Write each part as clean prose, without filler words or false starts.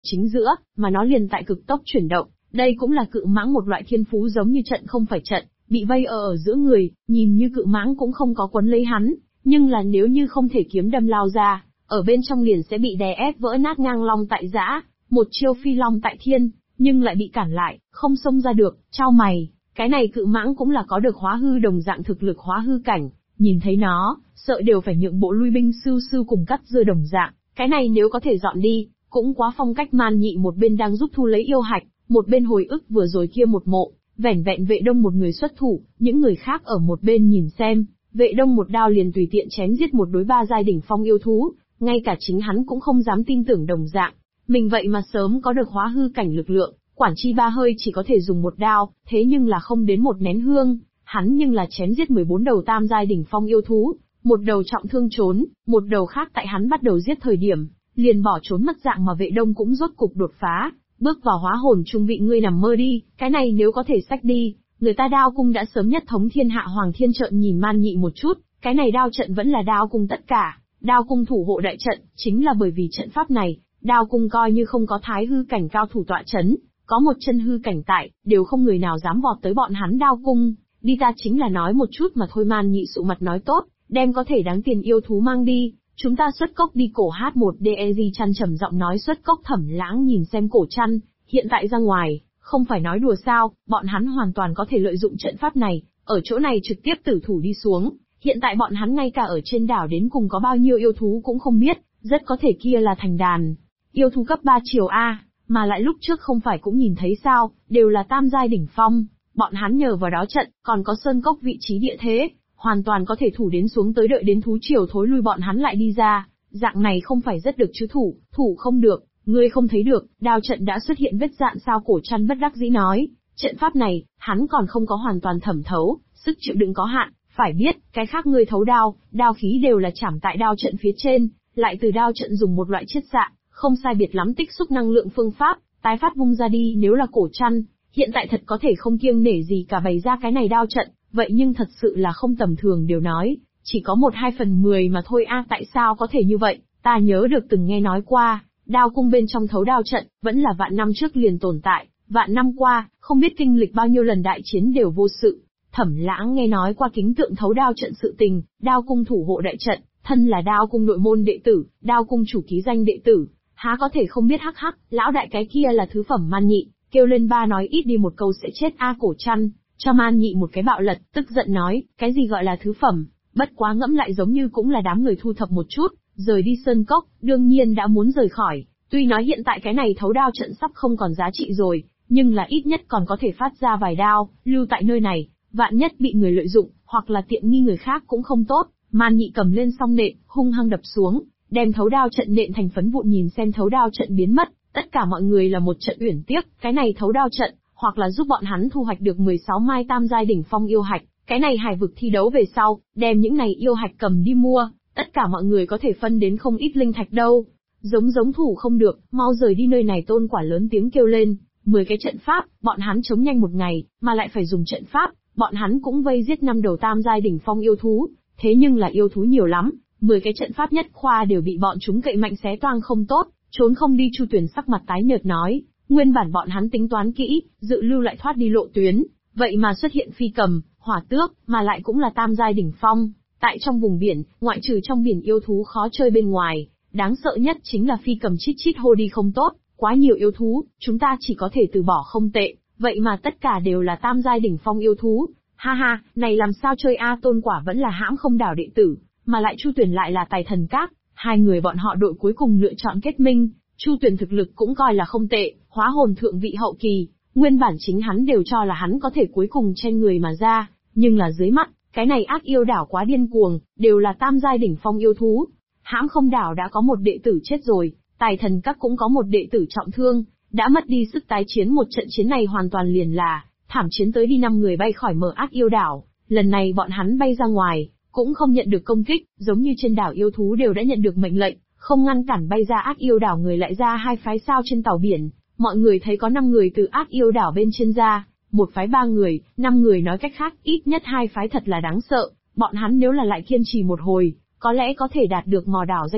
chính giữa, mà nó liền tại cực tốc chuyển động. Đây cũng là cự mãng một loại thiên phú giống như trận không phải trận, bị vây ở giữa người, nhìn như cự mãng cũng không có quấn lấy hắn, nhưng là nếu như không thể kiếm đâm lao ra, ở bên trong liền sẽ bị đè ép vỡ nát ngang long tại giã, một chiêu phi long tại thiên, nhưng lại bị cản lại, không xông ra được, chau mày, cái này cự mãng cũng là có được hóa hư đồng dạng thực lực hóa hư cảnh, nhìn thấy nó, sợ đều phải nhượng bộ lui binh sưu sưu cùng cắt dưa đồng dạng, cái này nếu có thể dọn đi, cũng quá phong cách. Man Nhị một bên đang giúp thu lấy yêu hạch, một bên hồi ức vừa rồi kia một mộ, vẻn vẹn Vệ Đông một người xuất thủ, những người khác ở một bên nhìn xem, Vệ Đông một đao liền tùy tiện chém giết một đối ba giai đỉnh phong yêu thú, ngay cả chính hắn cũng không dám tin tưởng đồng dạng. Mình vậy mà sớm có được hóa hư cảnh lực lượng, quản chi ba hơi chỉ có thể dùng một đao, thế nhưng là không đến một nén hương, hắn nhưng là chém giết 14 đầu tam giai đỉnh phong yêu thú, một đầu trọng thương trốn, một đầu khác tại hắn bắt đầu giết thời điểm, liền bỏ trốn mất dạng mà Vệ Đông cũng rốt cục đột phá, bước vào hóa hồn trung vị. Ngươi nằm mơ đi, cái này nếu có thể xách đi, người ta đao cung đã sớm nhất thống thiên hạ. Hoàng Thiên trợn nhìn Man Nhị một chút, cái này đao trận vẫn là đao cung tất cả, đao cung thủ hộ đại trận, chính là bởi vì trận pháp này, đao cung coi như không có thái hư cảnh cao thủ tọa chấn, có một chân hư cảnh tại, đều không người nào dám vọt tới bọn hắn đao cung. Đi ta chính là nói một chút mà thôi. Man Nhị sụ mặt nói tốt, đem có thể đáng tiền yêu thú mang đi, chúng ta xuất cốc đi. Cổ H1DEG chăn trầm giọng nói. Xuất cốc Thẩm Lãng nhìn xem Cổ Chăn, hiện tại ra ngoài, không phải nói đùa sao, bọn hắn hoàn toàn có thể lợi dụng trận pháp này, ở chỗ này trực tiếp tử thủ đi xuống. Hiện tại bọn hắn ngay cả ở trên đảo đến cùng có bao nhiêu yêu thú cũng không biết, rất có thể kia là thành đàn yêu thú cấp 3 triều A, mà lại lúc trước không phải cũng nhìn thấy sao, đều là tam giai đỉnh phong, bọn hắn nhờ vào đó trận, còn có sơn cốc vị trí địa thế, hoàn toàn có thể thủ đến xuống tới, đợi đến thú triều thối lui bọn hắn lại đi ra, dạng này không phải rất được chứ. Thủ không được, ngươi không thấy được, đao trận đã xuất hiện vết dạn sao? Cổ Chăn bất đắc dĩ nói, trận pháp này, hắn còn không có hoàn toàn thẩm thấu, sức chịu đựng có hạn, phải biết, cái khác ngươi thấu đao, đao khí đều là chạm tại đao trận phía trên, lại từ đao trận dùng một loại chiết xạ, không sai biệt lắm tích xúc năng lượng phương pháp, tái phát vung ra đi. Nếu là Cổ Chăn, hiện tại thật có thể không kiêng nể gì cả bày ra cái này đao trận, vậy nhưng thật sự là không tầm thường. Điều nói, chỉ có 1/2/10 mà thôi a. Tại sao có thể như vậy? Ta nhớ được từng nghe nói qua, đao cung bên trong thấu đao trận, vẫn là vạn năm trước liền tồn tại, vạn năm qua, không biết kinh lịch bao nhiêu lần đại chiến đều vô sự. Thẩm Lãng nghe nói qua kính tượng thấu đao trận sự tình, đao cung thủ hộ đại trận, thân là đao cung nội môn đệ tử, đao cung chủ ký danh đệ tử, há có thể không biết. Hắc hắc, lão đại cái kia là thứ phẩm. Man Nhị kêu lên ba nói ít đi một câu sẽ chết a. Cổ Chăn cho Man Nhị một cái bạo lật, tức giận nói, cái gì gọi là thứ phẩm, bất quá ngẫm lại giống như cũng là đám người thu thập một chút, rời đi sơn cốc, đương nhiên đã muốn rời khỏi. Tuy nói hiện tại cái này thấu đao trận sắp không còn giá trị rồi, nhưng là ít nhất còn có thể phát ra vài đao, lưu tại nơi này, vạn nhất bị người lợi dụng, hoặc là tiện nghi người khác cũng không tốt. Man Nhị cầm lên song nện, hung hăng đập xuống, đem thấu đao trận nện thành phấn vụn. Nhìn xem thấu đao trận biến mất, tất cả mọi người là một trận uyển tiếc, cái này thấu đao trận, hoặc là giúp bọn hắn thu hoạch được 16 mai tam giai đỉnh phong yêu hạch, cái này hải vực thi đấu về sau, đem những này yêu hạch cầm đi mua, tất cả mọi người có thể phân đến không ít linh thạch đâu. Giống thủ không được, mau rời đi nơi này. Tôn Quả lớn tiếng kêu lên, 10 cái trận pháp, bọn hắn chống nhanh một ngày, mà lại phải dùng trận pháp, bọn hắn cũng vây giết 5 đầu tam giai đỉnh phong yêu thú, thế nhưng là yêu thú nhiều lắm, 10 cái trận pháp nhất khoa đều bị bọn chúng cậy mạnh xé toang không tốt, trốn không đi. Chu Tuyển sắc mặt tái nhợt nói, nguyên bản bọn hắn tính toán kỹ, dự lưu lại thoát đi lộ tuyến, vậy mà xuất hiện phi cầm, hỏa tước, mà lại cũng là tam giai đỉnh phong. Tại trong vùng biển, ngoại trừ trong biển yêu thú khó chơi bên ngoài, đáng sợ nhất chính là phi cầm chít chít hô đi không tốt, quá nhiều yêu thú, chúng ta chỉ có thể từ bỏ không tệ, vậy mà tất cả đều là tam giai đỉnh phong yêu thú. Ha ha, này làm sao chơi a? Tôn Quả vẫn là hãm không đảo đệ tử, mà lại Chu Tuyển lại là tài thần các, hai người bọn họ đội cuối cùng lựa chọn kết minh. Chu Tuyển thực lực cũng coi là không tệ, hóa hồn thượng vị hậu kỳ, nguyên bản chính hắn đều cho là hắn có thể cuối cùng chen người mà ra, nhưng là dưới mắt, cái này ác yêu đảo quá điên cuồng, đều là tam giai đỉnh phong yêu thú. Hãm không đảo đã có một đệ tử chết rồi, tài thần các cũng có một đệ tử trọng thương, đã mất đi sức tái chiến. Một trận chiến này hoàn toàn liền là thảm chiến tới đi. 5 người bay khỏi mở ác yêu đảo, lần này bọn hắn bay ra ngoài, cũng không nhận được công kích, giống như trên đảo yêu thú đều đã nhận được mệnh lệnh, không ngăn cản bay ra ác yêu đảo người lại ra hai phái. Sao trên tàu biển, mọi người thấy có 5 người từ ác yêu đảo bên trên ra, một phái 3 người, 5 người, nói cách khác, ít nhất 2 phái thật là đáng sợ, bọn hắn nếu là lại kiên trì một hồi, có lẽ có thể đạt được mò đảo danh ngạch,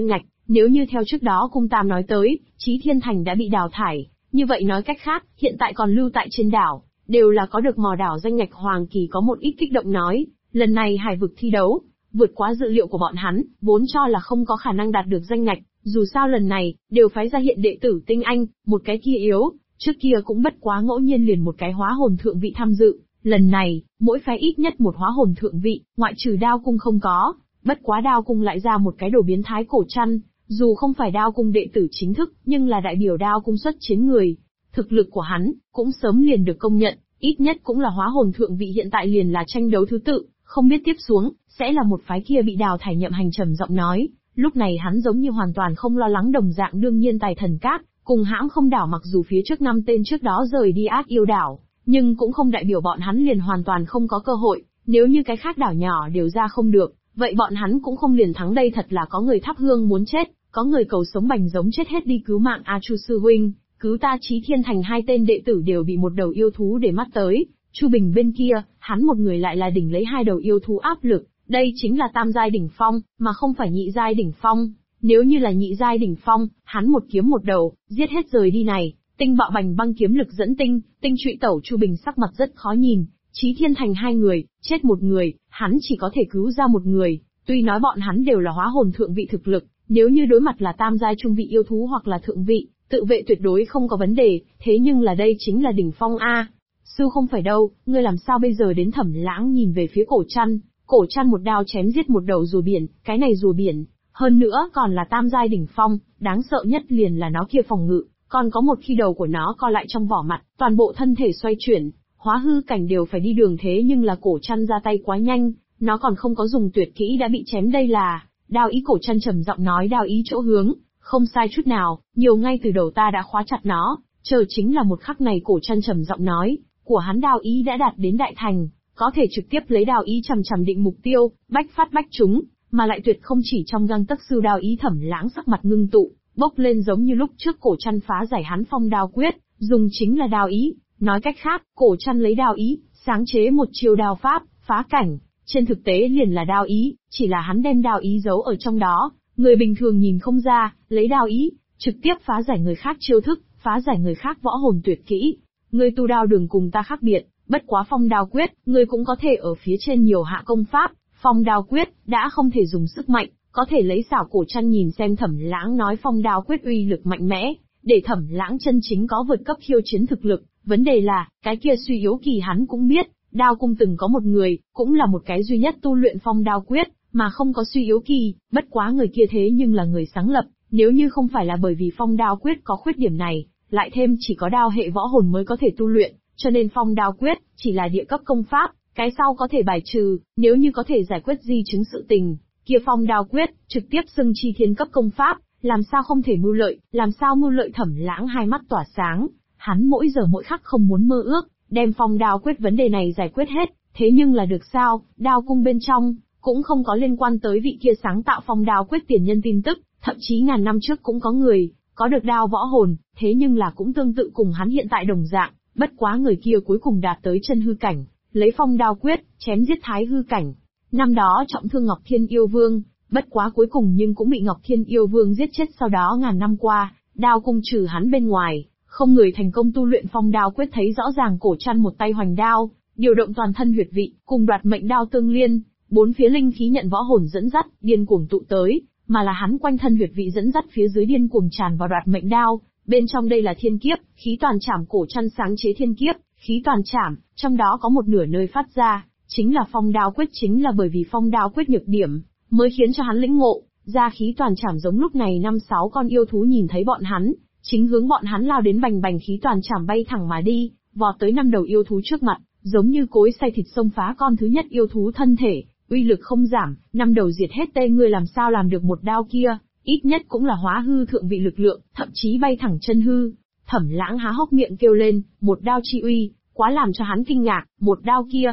Nếu như theo trước đó Cung Tam nói tới, Chí Thiên Thành đã bị đào thải, như vậy nói cách khác, hiện tại còn lưu tại trên đảo, đều là có được mò đảo danh ngạch. Hoàng Kỳ có một ít kích động nói, lần này hải vực thi đấu, vượt quá dự liệu của bọn hắn, vốn cho là không có khả năng đạt được danh ngạch, dù sao lần này, đều phái ra hiện đệ tử tinh anh, một cái kia yếu, trước kia cũng bất quá ngẫu nhiên liền một cái hóa hồn thượng vị tham dự, lần này, mỗi phái ít nhất một hóa hồn thượng vị, ngoại trừ Đao Cung không có, bất quá Đao Cung lại ra một cái đồ biến thái Cổ Trăn, dù không phải Đao Cung đệ tử chính thức, nhưng là đại biểu Đao Cung xuất chiến người. Thực lực của hắn, cũng sớm liền được công nhận, ít nhất cũng là hóa hồn thượng vị, hiện tại liền là tranh đấu thứ tự, không biết tiếp xuống, sẽ là một phái kia bị đào thải. Nhậm Hành trầm giọng nói, lúc này hắn giống như hoàn toàn không lo lắng đồng dạng. Đương nhiên Tài Thần Các, cùng hãm không đảo mặc dù phía trước 5 tên trước đó rời đi Ác Yêu đảo, nhưng cũng không đại biểu bọn hắn liền hoàn toàn không có cơ hội, nếu như cái khác đảo nhỏ đều ra không được, vậy bọn hắn cũng không liền thắng. Đây thật là có người thắp hương muốn chết, có người cầu sống bành giống chết hết đi cứu mạng. A Chu sư huynh, cứu ta. Chí Thiên Thành 2 tên đệ tử đều bị một đầu yêu thú để mắt tới, Chu Bình bên kia, hắn một người lại là đỉnh lấy 2 đầu yêu thú áp lực, đây chính là tam giai đỉnh phong, mà không phải nhị giai đỉnh phong. Nếu như là nhị giai đỉnh phong, hắn một kiếm một đầu, giết hết rời đi này. Tinh bạo bành băng kiếm lực dẫn tinh trụy tẩu. Chu Bình sắc mặt rất khó nhìn, Chí Thiên Thành 2 người, chết một người, hắn chỉ có thể cứu ra một người, tuy nói bọn hắn đều là hóa hồn thượng vị thực lực, nếu như đối mặt là tam giai trung vị yêu thú hoặc là thượng vị, tự vệ tuyệt đối không có vấn đề, thế nhưng là đây chính là đỉnh phong a. Sư không phải đâu, ngươi làm sao bây giờ đến? Thẩm Lãng nhìn về phía Cổ Trăn một đao chém giết một đầu rùa biển, cái này rùa biển, hơn nữa còn là tam giai đỉnh phong, đáng sợ nhất liền là nó kia phòng ngự, còn có một khi đầu của nó co lại trong vỏ mặt, toàn bộ thân thể xoay chuyển, hóa hư cảnh đều phải đi đường. Thế nhưng là Cổ Trăn ra tay quá nhanh, nó còn không có dùng tuyệt kỹ đã bị chém. Đây là đao ý. Cổ Trăn trầm giọng nói, đao ý chỗ hướng, không sai chút nào, nhiều ngay từ đầu ta đã khóa chặt nó, chờ chính là một khắc này. Cổ Trăn trầm giọng nói, của hắn đao ý đã đạt đến đại thành, có thể trực tiếp lấy đao ý chằm định mục tiêu, bách phát bách trúng, mà lại tuyệt không chỉ trong gang tấc. Sư đao ý. Thẩm Lãng sắc mặt ngưng tụ, bốc lên giống như lúc trước Cổ Trăn phá giải hắn phong đao quyết, dùng chính là đao ý. Nói cách khác, Cổ Trăn lấy đao ý, sáng chế một chiêu đao pháp, phá cảnh, trên thực tế liền là đao ý, chỉ là hắn đem đao ý giấu ở trong đó, người bình thường nhìn không ra, lấy đao ý, trực tiếp phá giải người khác chiêu thức, phá giải người khác võ hồn tuyệt kỹ. Ngươi tu đao đường cùng ta khác biệt, bất quá phong đao quyết, ngươi cũng có thể ở phía trên nhiều hạ công pháp, phong đao quyết, đã không thể dùng sức mạnh, có thể lấy xảo. Cổ Trăn nhìn xem Thẩm Lãng nói phong đao quyết uy lực mạnh mẽ, để Thẩm Lãng chân chính có vượt cấp khiêu chiến thực lực, vấn đề là, cái kia suy yếu kỳ hắn cũng biết, Đao Cung từng có một người, cũng là một cái duy nhất tu luyện phong đao quyết, mà không có suy yếu kỳ, bất quá người kia thế nhưng là người sáng lập, nếu như không phải là bởi vì phong đao quyết có khuyết điểm này, lại thêm chỉ có đao hệ võ hồn mới có thể tu luyện, cho nên phong đao quyết chỉ là địa cấp công pháp, cái sau có thể bài trừ, nếu như có thể giải quyết di chứng sự tình, kia phong đao quyết trực tiếp xưng chi thiên cấp công pháp, làm sao không thể mưu lợi, làm sao mưu lợi. Thẩm Lãng hai mắt tỏa sáng, hắn mỗi giờ mỗi khắc không muốn mơ ước, đem phong đao quyết vấn đề này giải quyết hết, thế nhưng là được sao? Đao Cung bên trong cũng không có liên quan tới vị kia sáng tạo phong đao quyết tiền nhân tin tức, thậm chí ngàn năm trước cũng có người có được đao võ hồn, thế nhưng là cũng tương tự cùng hắn hiện tại đồng dạng, bất quá người kia cuối cùng đạt tới chân hư cảnh, lấy phong đao quyết chém giết thái hư cảnh. Năm đó trọng thương Ngọc Thiên Yêu Vương, bất quá cuối cùng nhưng cũng bị Ngọc Thiên Yêu Vương giết chết. Sau đó ngàn năm qua, Đao Cung trừ hắn bên ngoài, không người thành công tu luyện phong đao quyết. Thấy rõ ràng Cổ Trăn một tay hoành đao, điều động toàn thân huyệt vị, cùng đoạt mệnh đao tương liên, bốn phía linh khí nhận võ hồn dẫn dắt, điên cuồng tụ tới, mà là hắn quanh thân huyệt vị dẫn dắt phía dưới điên cuồng tràn vào đoạt mệnh đao. Bên trong đây là thiên kiếp, khí toàn trảm. Cổ Trăn sáng chế thiên kiếp, khí toàn trảm, trong đó có một nửa nơi phát ra, chính là phong đao quyết. Chính là bởi vì phong đao quyết nhược điểm, mới khiến cho hắn lĩnh ngộ ra khí toàn trảm. Giống lúc này 5-6 con yêu thú nhìn thấy bọn hắn, chính hướng bọn hắn lao đến, bành bành khí toàn trảm bay thẳng mà đi, vọt tới 5 đầu yêu thú trước mặt, giống như cối xay thịt xông phá con thứ nhất yêu thú thân thể, uy lực không giảm, 5 đầu diệt hết. Tê, ngươi làm sao làm được một đao kia? Ít nhất cũng là hóa hư thượng vị lực lượng, thậm chí bay thẳng chân hư. Thẩm Lãng há hốc miệng kêu lên, một đao chi uy, quá làm cho hắn kinh ngạc. Một đao kia,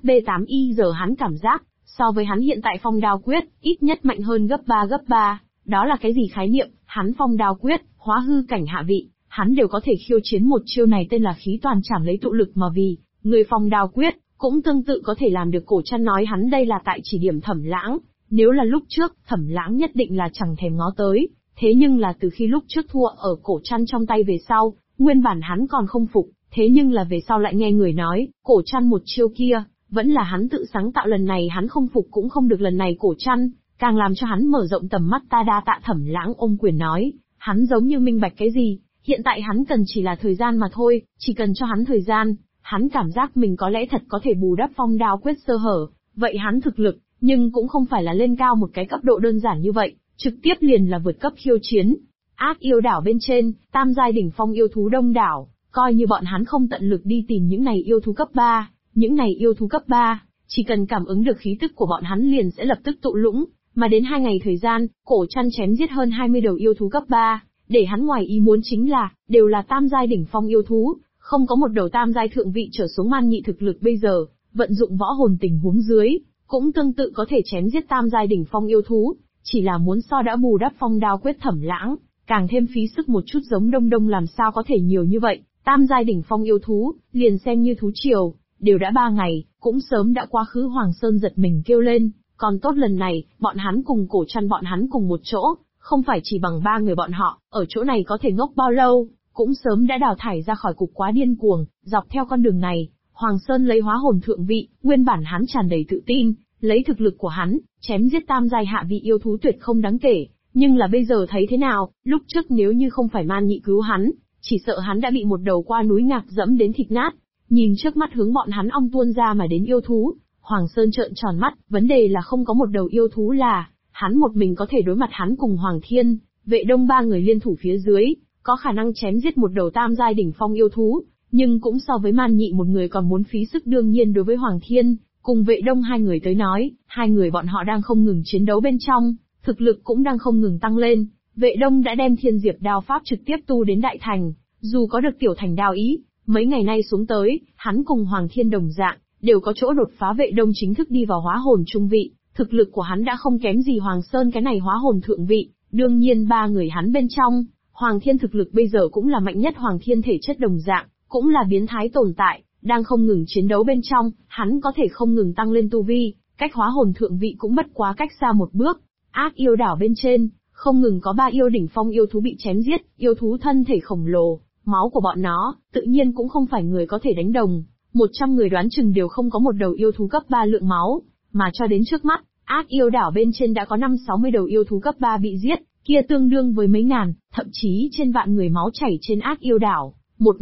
HB8Y giờ hắn cảm giác, so với hắn hiện tại phong đao quyết, ít nhất mạnh hơn gấp 3. Đó là cái gì khái niệm? Hắn phong đao quyết, hóa hư cảnh hạ vị, hắn đều có thể khiêu chiến một chiêu này, tên là khí toàn trảm, lấy tụ lực mà vì. Người phong đao quyết, cũng tương tự có thể làm được. Cổ Trăn nói hắn đây là tại chỉ điểm Thẩm Lãng, nếu là lúc trước, Thẩm Lãng nhất định là chẳng thèm ngó tới, Thế nhưng là từ khi lúc trước thua ở cổ trăn trong tay về sau, nguyên bản hắn còn không phục, thế nhưng là về sau lại nghe người nói, cổ trăn một chiêu kia, vẫn là hắn tự sáng tạo, lần này hắn không phục cũng không được, lần này cổ trăn, càng làm cho hắn mở rộng tầm mắt. Ta đa tạ Thẩm Lãng ôm quyền nói, hắn giống như minh bạch cái gì, hiện tại hắn cần chỉ là thời gian mà thôi, chỉ cần cho hắn thời gian, hắn cảm giác mình có lẽ thật có thể bù đắp Phong Đao Quyết sơ hở, vậy hắn thực lực, nhưng cũng không phải là lên cao một cái cấp độ đơn giản như vậy, trực tiếp liền là vượt cấp khiêu chiến. Ác yêu đảo bên trên, tam giai đỉnh phong yêu thú đông đảo, coi như bọn hắn không tận lực đi tìm những này yêu thú cấp 3, những này yêu thú cấp 3, chỉ cần cảm ứng được khí tức của bọn hắn liền sẽ lập tức tụ lũng, mà đến 2 ngày thời gian, cổ trăn chém giết hơn 20 đầu yêu thú cấp 3, để hắn ngoài ý muốn chính là, đều là tam giai đỉnh phong yêu thú, không có một đầu tam giai thượng vị trở xuống. Man Nhị thực lực bây giờ, vận dụng võ hồn tình huống dưới, cũng tương tự có thể chém giết tam giai đỉnh phong yêu thú, chỉ là muốn so đã bù đắp Phong Đao Quyết Thẩm Lãng, càng thêm phí sức một chút. Giống Đông Đông làm sao có thể nhiều như vậy, tam giai đỉnh phong yêu thú, liền xem như thú triều, đều đã 3 ngày, cũng sớm đã quá khứ. Hoàng Sơn giật mình kêu lên, còn tốt lần này, bọn hắn cùng cổ trăn bọn hắn cùng một chỗ, không phải chỉ bằng 3 người bọn họ, ở chỗ này có thể ngốc bao lâu, cũng sớm đã đào thải ra khỏi cục quá điên cuồng. Dọc theo con đường này, Hoàng Sơn lấy hóa hồn thượng vị, nguyên bản hắn tràn đầy tự tin, lấy thực lực của hắn, chém giết tam giai hạ vị yêu thú tuyệt không đáng kể, nhưng là bây giờ thấy thế nào, lúc trước nếu như không phải Man Nhị cứu hắn, chỉ sợ hắn đã bị một đầu qua núi ngạc dẫm đến thịt nát. Nhìn trước mắt hướng bọn hắn ong tuôn ra mà đến yêu thú, Hoàng Sơn trợn tròn mắt, vấn đề là không có một đầu yêu thú là hắn một mình có thể đối mặt. Hắn cùng Hoàng Thiên, Vệ Đông 3 người liên thủ phía dưới, có khả năng chém giết một đầu tam giai đỉnh phong yêu thú, nhưng cũng so với Man Nhị một người còn muốn phí sức. Đương nhiên đối với Hoàng Thiên cùng Vệ Đông 2 người tới nói, 2 người bọn họ đang không ngừng chiến đấu bên trong, thực lực cũng đang không ngừng tăng lên. Vệ Đông đã đem Thiên Diệp đao pháp trực tiếp tu đến đại thành, dù có được tiểu thành đao ý, mấy ngày nay xuống tới, hắn cùng Hoàng Thiên đồng dạng, đều có chỗ đột phá. Vệ Đông chính thức đi vào hóa hồn trung vị, thực lực của hắn đã không kém gì Hoàng Sơn cái này hóa hồn thượng vị. Đương nhiên 3 người hắn bên trong, Hoàng Thiên thực lực bây giờ cũng là mạnh nhất. Hoàng Thiên thể chất đồng dạng, cũng là biến thái tồn tại, đang không ngừng chiến đấu bên trong, hắn có thể không ngừng tăng lên tu vi, cách hóa hồn thượng vị cũng bất quá cách xa một bước. Ác yêu đảo bên trên, không ngừng có 3 yêu đỉnh phong yêu thú bị chém giết, yêu thú thân thể khổng lồ, máu của bọn nó, tự nhiên cũng không phải người có thể đánh đồng. 100 người đoán chừng đều không có một đầu yêu thú cấp 3 lượng máu, mà cho đến trước mắt, ác yêu đảo bên trên đã có 50-60 đầu yêu thú cấp 3 bị giết, kia tương đương với mấy ngàn, thậm chí trên vạn người máu chảy trên ác yêu đảo. Một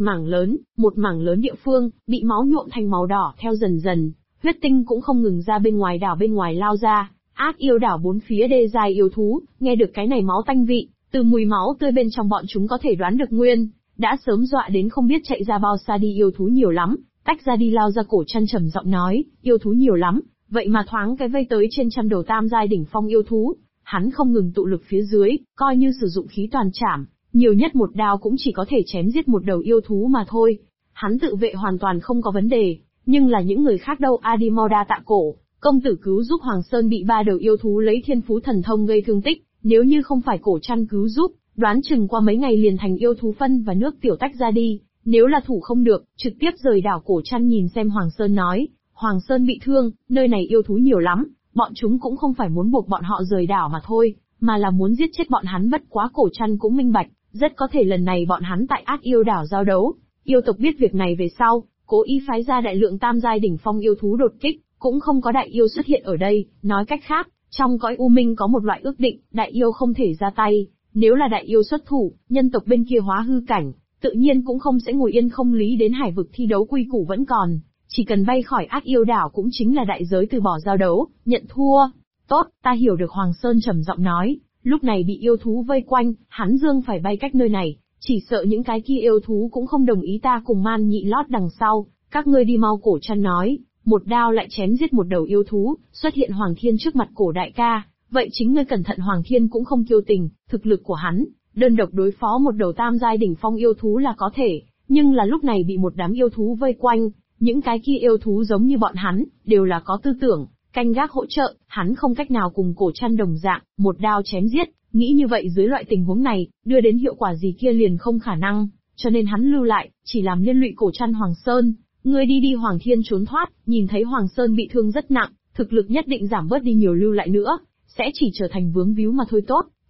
mảng lớn địa phương, bị máu nhuộm thành màu đỏ. Theo dần dần, huyết tinh cũng không ngừng ra bên ngoài đảo bên ngoài lao ra. Ác yêu đảo bốn phía đê dài yêu thú, nghe được cái này máu tanh vị, từ mùi máu tươi bên trong bọn chúng có thể đoán được nguyên, đã sớm dọa đến không biết chạy ra bao xa đi. Yêu thú nhiều lắm, tách ra đi. Lao ra cổ chân trầm giọng nói, yêu thú nhiều lắm, vậy mà thoáng cái vây tới trên trăm đầu tam giai đỉnh phong yêu thú. Hắn không ngừng tụ lực phía dưới, coi như sử dụng khí toàn trảm, nhiều nhất một đao cũng chỉ có thể chém giết một đầu yêu thú mà thôi. Hắn tự vệ hoàn toàn không có vấn đề, nhưng là những người khác đâu. A đi mau đa tạ cổ công tử cứu giúp Hoàng Sơn bị 3 đầu yêu thú lấy thiên phú thần thông gây thương tích, nếu như không phải cổ trăn cứu giúp, đoán chừng qua mấy ngày liền thành yêu thú phân và nước tiểu tách ra đi. Nếu là thủ không được, trực tiếp rời đảo. Cổ trăn nhìn xem Hoàng Sơn nói, Hoàng Sơn bị thương, nơi này yêu thú nhiều lắm, bọn chúng cũng không phải muốn buộc bọn họ rời đảo mà thôi, mà là muốn giết chết bọn hắn. Bất quá cổ trăn cũng minh bạch, rất có thể lần này bọn hắn tại ác yêu đảo giao đấu. Yêu tộc biết việc này về sau, cố ý phái ra đại lượng tam giai đỉnh phong yêu thú đột kích, cũng không có đại yêu xuất hiện ở đây. Nói cách khác, trong cõi u minh có một loại ước định, đại yêu không thể ra tay. Nếu là đại yêu xuất thủ, nhân tộc bên kia hóa hư cảnh, tự nhiên cũng không sẽ ngồi yên không lý. Đến hải vực thi đấu quy củ vẫn còn, chỉ cần bay khỏi ác yêu đảo cũng chính là đại giới từ bỏ giao đấu, nhận thua. Tốt, ta hiểu được. Hoàng Sơn trầm giọng nói, lúc này bị yêu thú vây quanh, hắn dương phải bay cách nơi này, chỉ sợ những cái kia yêu thú cũng không đồng ý ta cùng Man Nhị lót đằng sau. Các ngươi đi mau. Cổ trăn nói, một đao lại chém giết một đầu yêu thú, xuất hiện Hoàng Thiên trước mặt cổ đại ca. Vậy chính ngươi cẩn thận. Hoàng Thiên cũng không kiêu tình, thực lực của hắn, đơn độc đối phó một đầu tam giai đỉnh phong yêu thú là có thể, nhưng là lúc này bị một đám yêu thú vây quanh, những cái kia yêu thú giống như bọn hắn, đều là có tư tưởng, canh gác hỗ trợ, hắn không cách nào cùng cổ trăn đồng dạng, một đao chém giết, nghĩ như vậy dưới loại tình huống này, đưa đến hiệu quả gì kia liền không khả năng, cho nên hắn lưu lại, chỉ làm liên lụy cổ trăn. Hoàng Sơn, ngươi đi đi. Hoàng Thiên trốn thoát, nhìn thấy Hoàng Sơn bị thương rất nặng, thực lực nhất định giảm bớt đi nhiều, lưu lại nữa, sẽ chỉ trở thành vướng víu mà thôi. Tốt,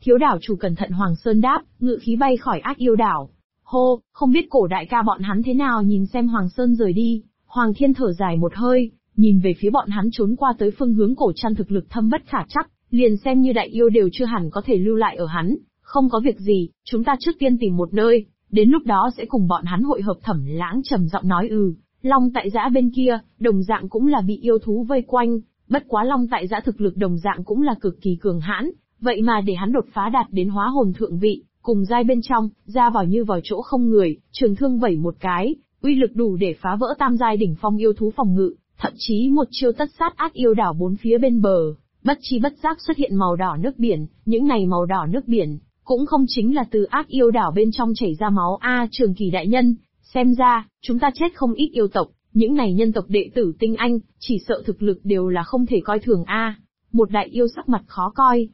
Thiếu đảo chủ cẩn thận Hoàng Sơn đáp, ngự khí bay khỏi Ác Yêu đảo. Hô, không biết cổ đại ca bọn hắn thế nào. Nhìn xem Hoàng Sơn rời đi, Hoàng Thiên thở dài một hơi, nhìn về phía bọn hắn trốn qua tới phương hướng Cổ Trăn thực lực thâm bất khả trắc, liền xem như đại yêu đều chưa hẳn có thể lưu lại ở hắn. Không có việc gì, chúng ta trước tiên tìm một nơi, đến lúc đó sẽ cùng bọn hắn hội hợp. Thẩm Lãng trầm giọng nói. Long Tại Giã bên kia, đồng dạng cũng là bị yêu thú vây quanh, bất quá Long Tại Giã thực lực đồng dạng cũng là cực kỳ cường hãn, vậy mà để hắn đột phá đạt đến hóa hồn thượng vị, cùng giai bên trong, ra vào như vào chỗ không người, trường thương vẩy một cái, uy lực đủ để phá vỡ tam giai đỉnh phong yêu thú phòng ngự, thậm chí một chiêu tất sát Ác Yêu đảo bốn phía bên bờ, bất chi bất giác xuất hiện màu đỏ nước biển, những này màu đỏ nước biển, cũng không chính là từ Ác Yêu đảo bên trong chảy ra máu. Trường Kỳ đại nhân, xem ra, chúng ta chết không ít yêu tộc, những này nhân tộc đệ tử tinh anh, chỉ sợ thực lực đều là không thể coi thường Một đại yêu sắc mặt khó coi,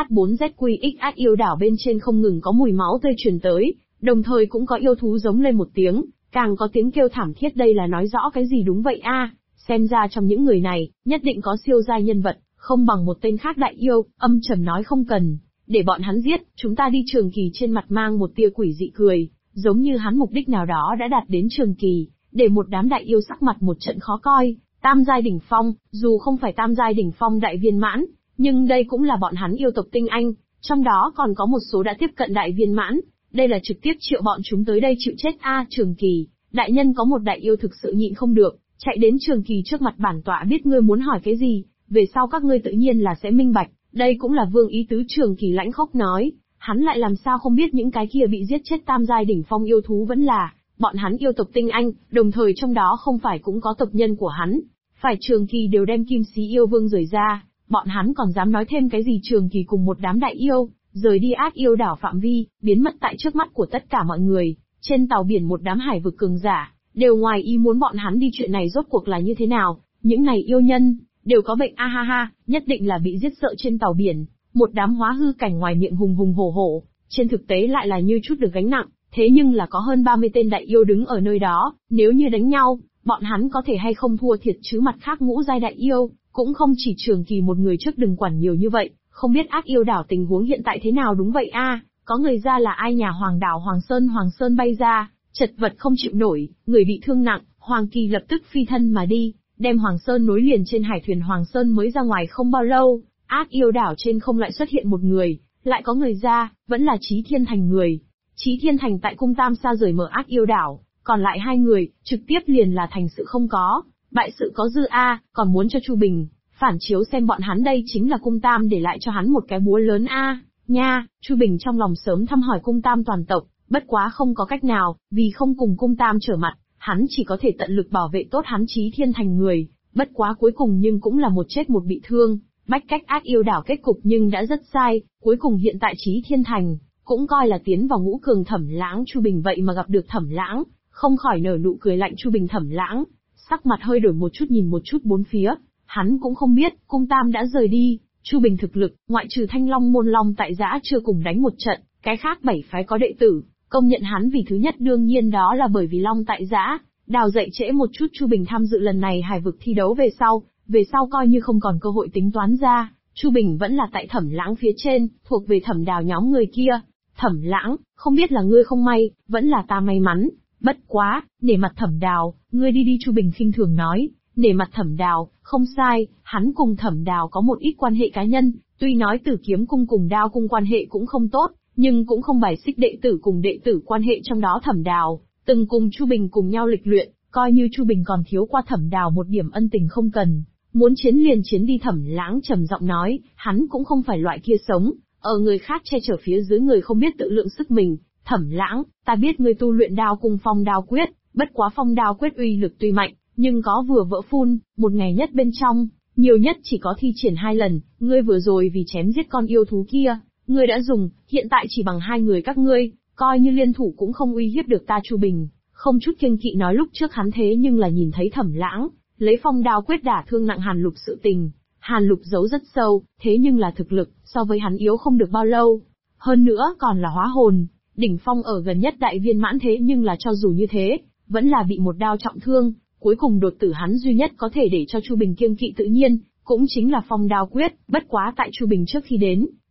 H4ZQX Ác Yêu đảo bên trên không ngừng có mùi máu tươi truyền tới, đồng thời cũng có yêu thú giống lên một tiếng, càng có tiếng kêu thảm thiết. Đây là nói rõ cái gì? Đúng vậy xem ra trong những người này, nhất định có siêu giai nhân vật, không bằng một tên khác đại yêu. Âm trầm nói không cần, để bọn hắn giết, chúng ta đi. Trường Kỳ trên mặt mang một tia quỷ dị cười, giống như hắn mục đích nào đó đã đạt đến. Trường Kỳ, để một đám đại yêu sắc mặt một trận khó coi, tam giai đỉnh phong, dù không phải tam giai đỉnh phong đại viên mãn, nhưng đây cũng là bọn hắn yêu tộc tinh anh, trong đó còn có một số đã tiếp cận đại viên mãn, đây là trực tiếp triệu bọn chúng tới đây chịu chết. Trường Kỳ, đại nhân, có một đại yêu thực sự nhịn không được, chạy đến Trường Kỳ trước mặt. Bản tọa biết ngươi muốn hỏi cái gì, về sau các ngươi tự nhiên là sẽ minh bạch, đây cũng là vương ý tứ. Trường Kỳ lãnh khốc nói, hắn lại làm sao không biết những cái kia bị giết chết tam giai đỉnh phong yêu thú vẫn là bọn hắn yêu tộc tinh anh, đồng thời trong đó không phải cũng có tộc nhân của hắn. Phải Trường Kỳ đều đem Kim Sĩ Yêu Vương rời ra, bọn hắn còn dám nói thêm cái gì? Trường Kỳ cùng một đám đại yêu, rời đi Ác Yêu đảo phạm vi, biến mất tại trước mắt của tất cả mọi người. Trên tàu biển một đám hải vực cường giả, đều ngoài ý muốn bọn hắn đi. Chuyện này rốt cuộc là như thế nào? Những này yêu nhân, đều có bệnh nhất định là bị giết sợ. Trên tàu biển, một đám hóa hư cảnh ngoài miệng hùng hùng hổ hổ, trên thực tế lại là như chút được gánh nặng, thế nhưng là có hơn 30 tên đại yêu đứng ở nơi đó, nếu như đánh nhau, bọn hắn có thể hay không thua thiệt chứ? Mặt khác ngũ giai đại yêu, cũng không chỉ Trường Kỳ một người. Trước đừng quản nhiều như vậy, không biết Ác Yêu đảo tình huống hiện tại thế nào? Đúng vậy có người ra là ai? Nhà Hoàng đảo Hoàng Sơn bay ra, chật vật không chịu nổi, người bị thương nặng. Hoàng Kỳ lập tức phi thân mà đi, đem Hoàng Sơn nối liền trên hải thuyền. Hoàng Sơn mới ra ngoài không bao lâu, Ác Yêu đảo trên không lại xuất hiện một người, lại có người ra, vẫn là Chí Thiên Thành người. Chí Thiên Thành tại Cung Tam xa rời mở Ác Yêu đảo, còn lại hai người, trực tiếp liền là thành sự không có, bại sự có dư còn muốn cho Chu Bình phản chiếu xem bọn hắn đây chính là Cung Tam để lại cho hắn một cái búa lớn nha. Chu Bình trong lòng sớm thăm hỏi Cung Tam toàn tộc, bất quá không có cách nào, vì không cùng Cung Tam trở mặt, hắn chỉ có thể tận lực bảo vệ tốt hắn Chí Thiên Thành người, bất quá cuối cùng nhưng cũng là một chết một bị thương. Bách cách Ác Yêu đảo kết cục nhưng đã rất sai, cuối cùng hiện tại Chí Thiên Thành cũng coi là tiến vào ngũ cường. Thẩm Lãng Chu Bình vậy mà gặp được Thẩm Lãng, không khỏi nở nụ cười lạnh. Chu Bình Thẩm Lãng, sắc mặt hơi đổi một chút, nhìn một chút bốn phía, hắn cũng không biết, Cung Tam đã rời đi. Chu Bình thực lực, ngoại trừ Thanh Long môn Long Tại Giã chưa cùng đánh một trận, cái khác 7 phái có đệ tử, công nhận hắn vì thứ nhất. Đương nhiên đó là bởi vì Long Tại Giã đào dậy trễ một chút. Chu Bình tham dự lần này hải vực thi đấu về sau coi như không còn cơ hội tính toán ra, Chu Bình vẫn là tại Thẩm Lãng phía trên, thuộc về Thẩm Đào nhóm người kia. Thẩm Lãng, không biết là ngươi không may, vẫn là ta may mắn, bất quá, nể mặt Thẩm Đào, ngươi đi. Chu Bình khinh thường nói, nể mặt Thẩm Đào, không sai, hắn cùng Thẩm Đào có một ít quan hệ cá nhân, tuy nói Tử Kiếm cung cùng Đao cung quan hệ cũng không tốt, nhưng cũng không bài xích đệ tử cùng đệ tử quan hệ. Trong đó Thẩm Đào từng cùng Chu Bình cùng nhau lịch luyện, coi như Chu Bình còn thiếu qua Thẩm Đào một điểm ân tình không cần, muốn chiến liền chiến đi. Thẩm Lãng trầm giọng nói, hắn cũng không phải loại kia sống ở người khác che chở phía dưới người không biết tự lượng sức mình. Thẩm Lãng, ta biết ngươi tu luyện Đao cung Phong Đao quyết, bất quá Phong Đao quyết uy lực tuy mạnh, nhưng có vừa vỡ phun, một ngày nhất bên trong, nhiều nhất chỉ có thi triển 2 lần, ngươi vừa rồi vì chém giết con yêu thú kia, ngươi đã dùng, hiện tại chỉ bằng 2 người các ngươi, coi như liên thủ cũng không uy hiếp được ta. Chu Bình không chút kiêng kỵ nói, lúc trước hắn thế nhưng là nhìn thấy Thẩm Lãng lấy Phong Đao quyết đả thương nặng Hàn Lục sự tình. Hàn Lục giấu rất sâu, thế nhưng là thực lực, so với hắn yếu không được bao lâu. Hơn nữa còn là hóa hồn, đỉnh phong ở gần nhất đại viên mãn, thế nhưng là cho dù như thế, vẫn là bị một đao trọng thương. Cuối cùng đột tử hắn duy nhất có thể để cho Chu Bình kiêng kỵ tự nhiên, cũng chính là Phong Đao quyết, bất quá tại Chu Bình trước khi đến,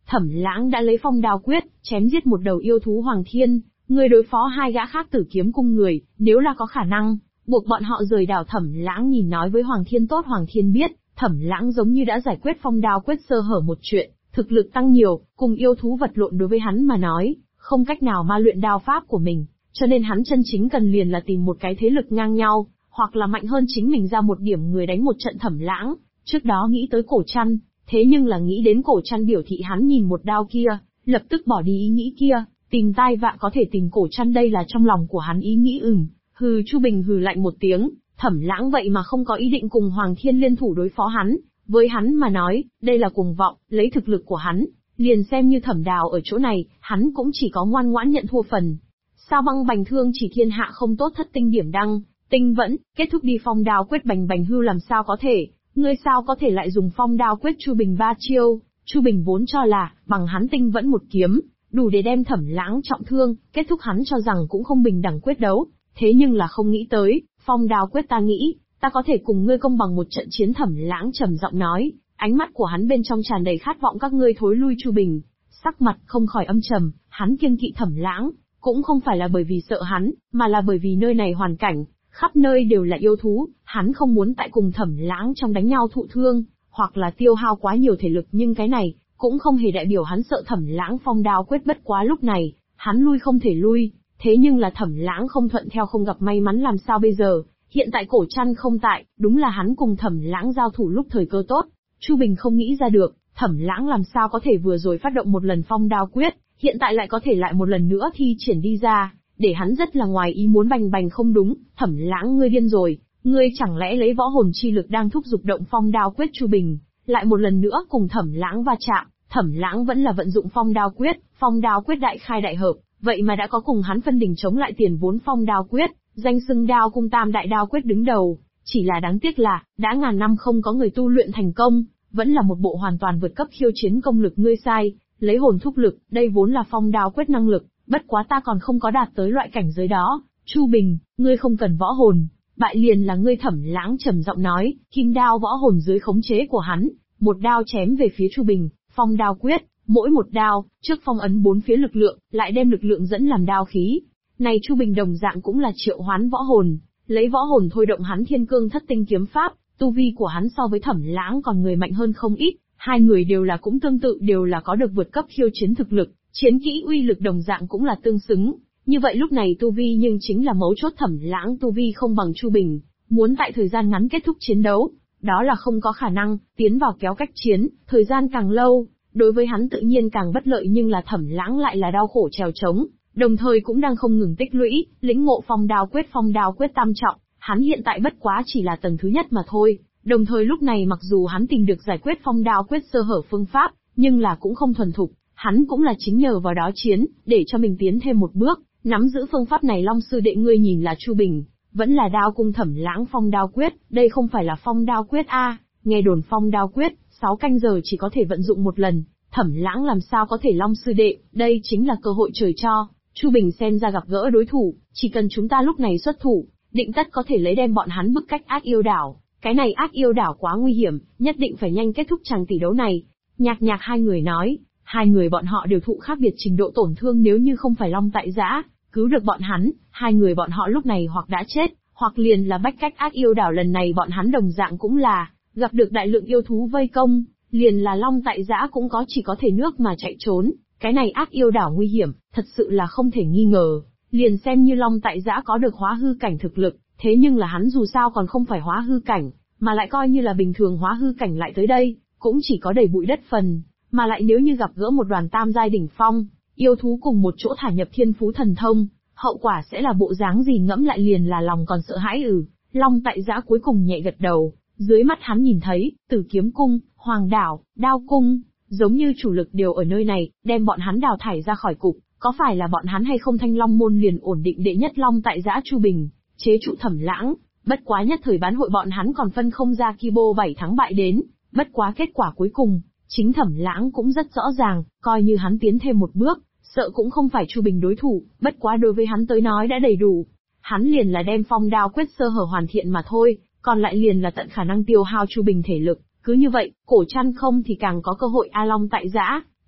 Thẩm Lãng đã lấy phong đao quyết, chém giết một đầu yêu thú Hoàng Thiên, người đối phó hai gã khác Tử Kiếm cung người, nếu là có khả năng, buộc bọn họ rời đảo. Thẩm Lãng nhìn nói với Hoàng Thiên tốt. Hoàng Thiên biết, Thẩm Lãng giống như đã giải quyết phong đao quyết sơ hở một chuyện, thực lực tăng nhiều, cùng yêu thú vật lộn đối với hắn mà nói, không cách nào ma luyện đao pháp của mình, cho nên hắn chân chính cần liền là tìm một cái thế lực ngang nhau, hoặc là mạnh hơn chính mình ra một điểm người đánh một trận. Thẩm Lãng trước đó nghĩ tới Cổ Trăn, thế nhưng là nghĩ đến Cổ Trăn biểu thị hắn nhìn một đao kia, lập tức bỏ đi ý nghĩ kia, tìm tai vạ có thể tìm Cổ Trăn, đây là trong lòng của hắn ý nghĩ. Hừ. Chu Bình hừ lạnh một tiếng, Thẩm Lãng vậy mà không có ý định cùng Hoàng Thiên liên thủ đối phó hắn, với hắn mà nói, đây là cuồng vọng, lấy thực lực của hắn, liền xem như Thẩm Đào ở chỗ này, hắn cũng chỉ có ngoan ngoãn nhận thua phần. Sao băng bành thương chỉ thiên hạ không tốt, thất tinh điểm đăng, tinh vẫn, kết thúc đi. Phong đao quyết bành bành hư làm sao có thể, ngươi sao có thể lại dùng phong đao quyết? Chu Bình 3 chiêu, Chu Bình vốn cho là, bằng hắn tinh vẫn một kiếm, đủ để đem Thẩm Lãng trọng thương, kết thúc hắn cho rằng cũng không bình đẳng quyết đấu, thế nhưng là không nghĩ tới, phong đao quyết ta nghĩ, ta có thể cùng ngươi công bằng một trận chiến. Thẩm Lãng trầm giọng nói, ánh mắt của hắn bên trong tràn đầy khát vọng. Các ngươi thối lui. Chu Bình sắc mặt không khỏi âm trầm, hắn kiêng kỵ Thẩm Lãng, cũng không phải là bởi vì sợ hắn, mà là bởi vì nơi này hoàn cảnh, khắp nơi đều là yêu thú, hắn không muốn tại cùng Thẩm Lãng trong đánh nhau thụ thương, hoặc là tiêu hao quá nhiều thể lực, nhưng cái này cũng không hề đại biểu hắn sợ Thẩm Lãng phong đao quyết. Bất quá lúc này, hắn lui không thể lui, thế nhưng là Thẩm Lãng không thuận theo không gặp may mắn làm sao bây giờ? Hiện tại Cổ Trăn không tại, đúng là hắn cùng Thẩm Lãng giao thủ lúc thời cơ tốt. Chu Bình không nghĩ ra được, Thẩm Lãng làm sao có thể vừa rồi phát động một lần phong đao quyết, hiện tại lại có thể lại một lần nữa thi triển đi ra, để hắn rất là ngoài ý muốn. Bành bành không đúng, Thẩm Lãng ngươi điên rồi, ngươi chẳng lẽ lấy võ hồn chi lực đang thúc giục động phong đao quyết? Chu Bình lại một lần nữa cùng Thẩm Lãng va chạm, Thẩm Lãng vẫn là vận dụng phong đao quyết đại khai đại hợp, vậy mà đã có cùng hắn phân đỉnh chống lại tiền vốn. Phong đao quyết, danh xưng đao cung tam đại đao quyết đứng đầu, chỉ là đáng tiếc là, đã ngàn năm không có người tu luyện thành công, vẫn là một bộ hoàn toàn vượt cấp khiêu chiến công lực. Ngươi sai, lấy hồn thúc lực, đây vốn là phong đao quyết năng lực, bất quá ta còn không có đạt tới loại cảnh giới đó. Chu Bình, ngươi không cần võ hồn, bại liền là ngươi. Thẩm Lãng trầm giọng nói, kim đao võ hồn dưới khống chế của hắn, một đao chém về phía Chu Bình. Phong đao quyết, mỗi một đao, trước phong ấn bốn phía lực lượng, lại đem lực lượng dẫn làm đao khí. Này Chu Bình đồng dạng cũng là triệu hoán võ hồn, lấy võ hồn thôi động hắn thiên cương thất tinh kiếm pháp, tu vi của hắn so với Thẩm Lãng còn người mạnh hơn không ít, hai người đều là cũng tương tự, đều là có được vượt cấp khiêu chiến thực lực, chiến kỹ uy lực đồng dạng cũng là tương xứng. Như vậy lúc này tu vi nhưng chính là mấu chốt. Thẩm Lãng tu vi không bằng Chu Bình, muốn tại thời gian ngắn kết thúc chiến đấu, đó là không có khả năng. Tiến vào kéo cách chiến, thời gian càng lâu, đối với hắn tự nhiên càng bất lợi, nhưng là Thẩm Lãng lại là đau khổ trèo trống, đồng thời cũng đang không ngừng tích lũy, lĩnh ngộ phong đao quyết tam trọng, hắn hiện tại bất quá chỉ là tầng thứ nhất mà thôi. Đồng thời lúc này mặc dù hắn tìm được giải quyết phong đao quyết sơ hở phương pháp, nhưng là cũng không thuần thục, hắn cũng là chính nhờ vào đó chiến, để cho mình tiến thêm một bước, nắm giữ phương pháp này. Long sư đệ, ngươi nhìn là Chu Bình, vẫn là đao cung Thẩm Lãng phong đao quyết, đây không phải là phong đao quyết a? Nghe đồn phong đao quyết, 6 canh giờ chỉ có thể vận dụng một lần, Thẩm Lãng làm sao có thể? Long sư đệ, đây chính là cơ hội trời cho. Chu Bình xem ra gặp gỡ đối thủ, chỉ cần chúng ta lúc này xuất thủ, định tất có thể lấy đem bọn hắn bức cách Ác Yêu Đảo. Cái này Ác Yêu Đảo quá nguy hiểm, nhất định phải nhanh kết thúc chàng tỷ đấu này. Nhạc hai người nói, hai người bọn họ đều thụ khác biệt trình độ tổn thương, nếu như không phải Long Tại Giã cứu được bọn hắn, hai người bọn họ lúc này hoặc đã chết, hoặc liền là bách cách Ác Yêu Đảo. Lần này bọn hắn đồng dạng cũng là gặp được đại lượng yêu thú vây công, liền là Long Tại Giã cũng có chỉ có thể nước mà chạy trốn. Cái này Ác Yêu Đảo nguy hiểm, thật sự là không thể nghi ngờ. Liền xem như Long Tại Giã có được hóa hư cảnh thực lực, thế nhưng là hắn dù sao còn không phải hóa hư cảnh, mà lại coi như là bình thường hóa hư cảnh lại tới đây, cũng chỉ có đầy bụi đất phần. Mà lại nếu như gặp gỡ một đoàn tam giai đỉnh phong, yêu thú cùng một chỗ thả nhập thiên phú thần thông, hậu quả sẽ là bộ dáng gì? Ngẫm lại liền là lòng còn sợ hãi. Long Tại Giã cuối cùng nhẹ gật đầu, dưới mắt hắn nhìn thấy, Tử Kiếm cung, Hoàng đảo, Đao cung, giống như chủ lực đều ở nơi này, đem bọn hắn đào thải ra khỏi cục, có phải là bọn hắn hay không? Thanh Long môn liền ổn định đệ nhất. Long Tại Giã Chu Bình, chế trụ Thẩm Lãng, bất quá nhất thời bán hội bọn hắn còn phân không ra Kibo 7 thắng bại đến, bất quá kết quả cuối cùng, chính Thẩm Lãng cũng rất rõ ràng, coi như hắn tiến thêm một bước, sợ cũng không phải Chu Bình đối thủ, bất quá đối với hắn tới nói đã đầy đủ. Hắn liền là đem phong đao quyết sơ hở hoàn thiện mà thôi, còn lại liền là tận khả năng tiêu hao Chu Bình thể lực, cứ như vậy, Cổ Trăn không thì càng có cơ hội. A Long Tại Giã,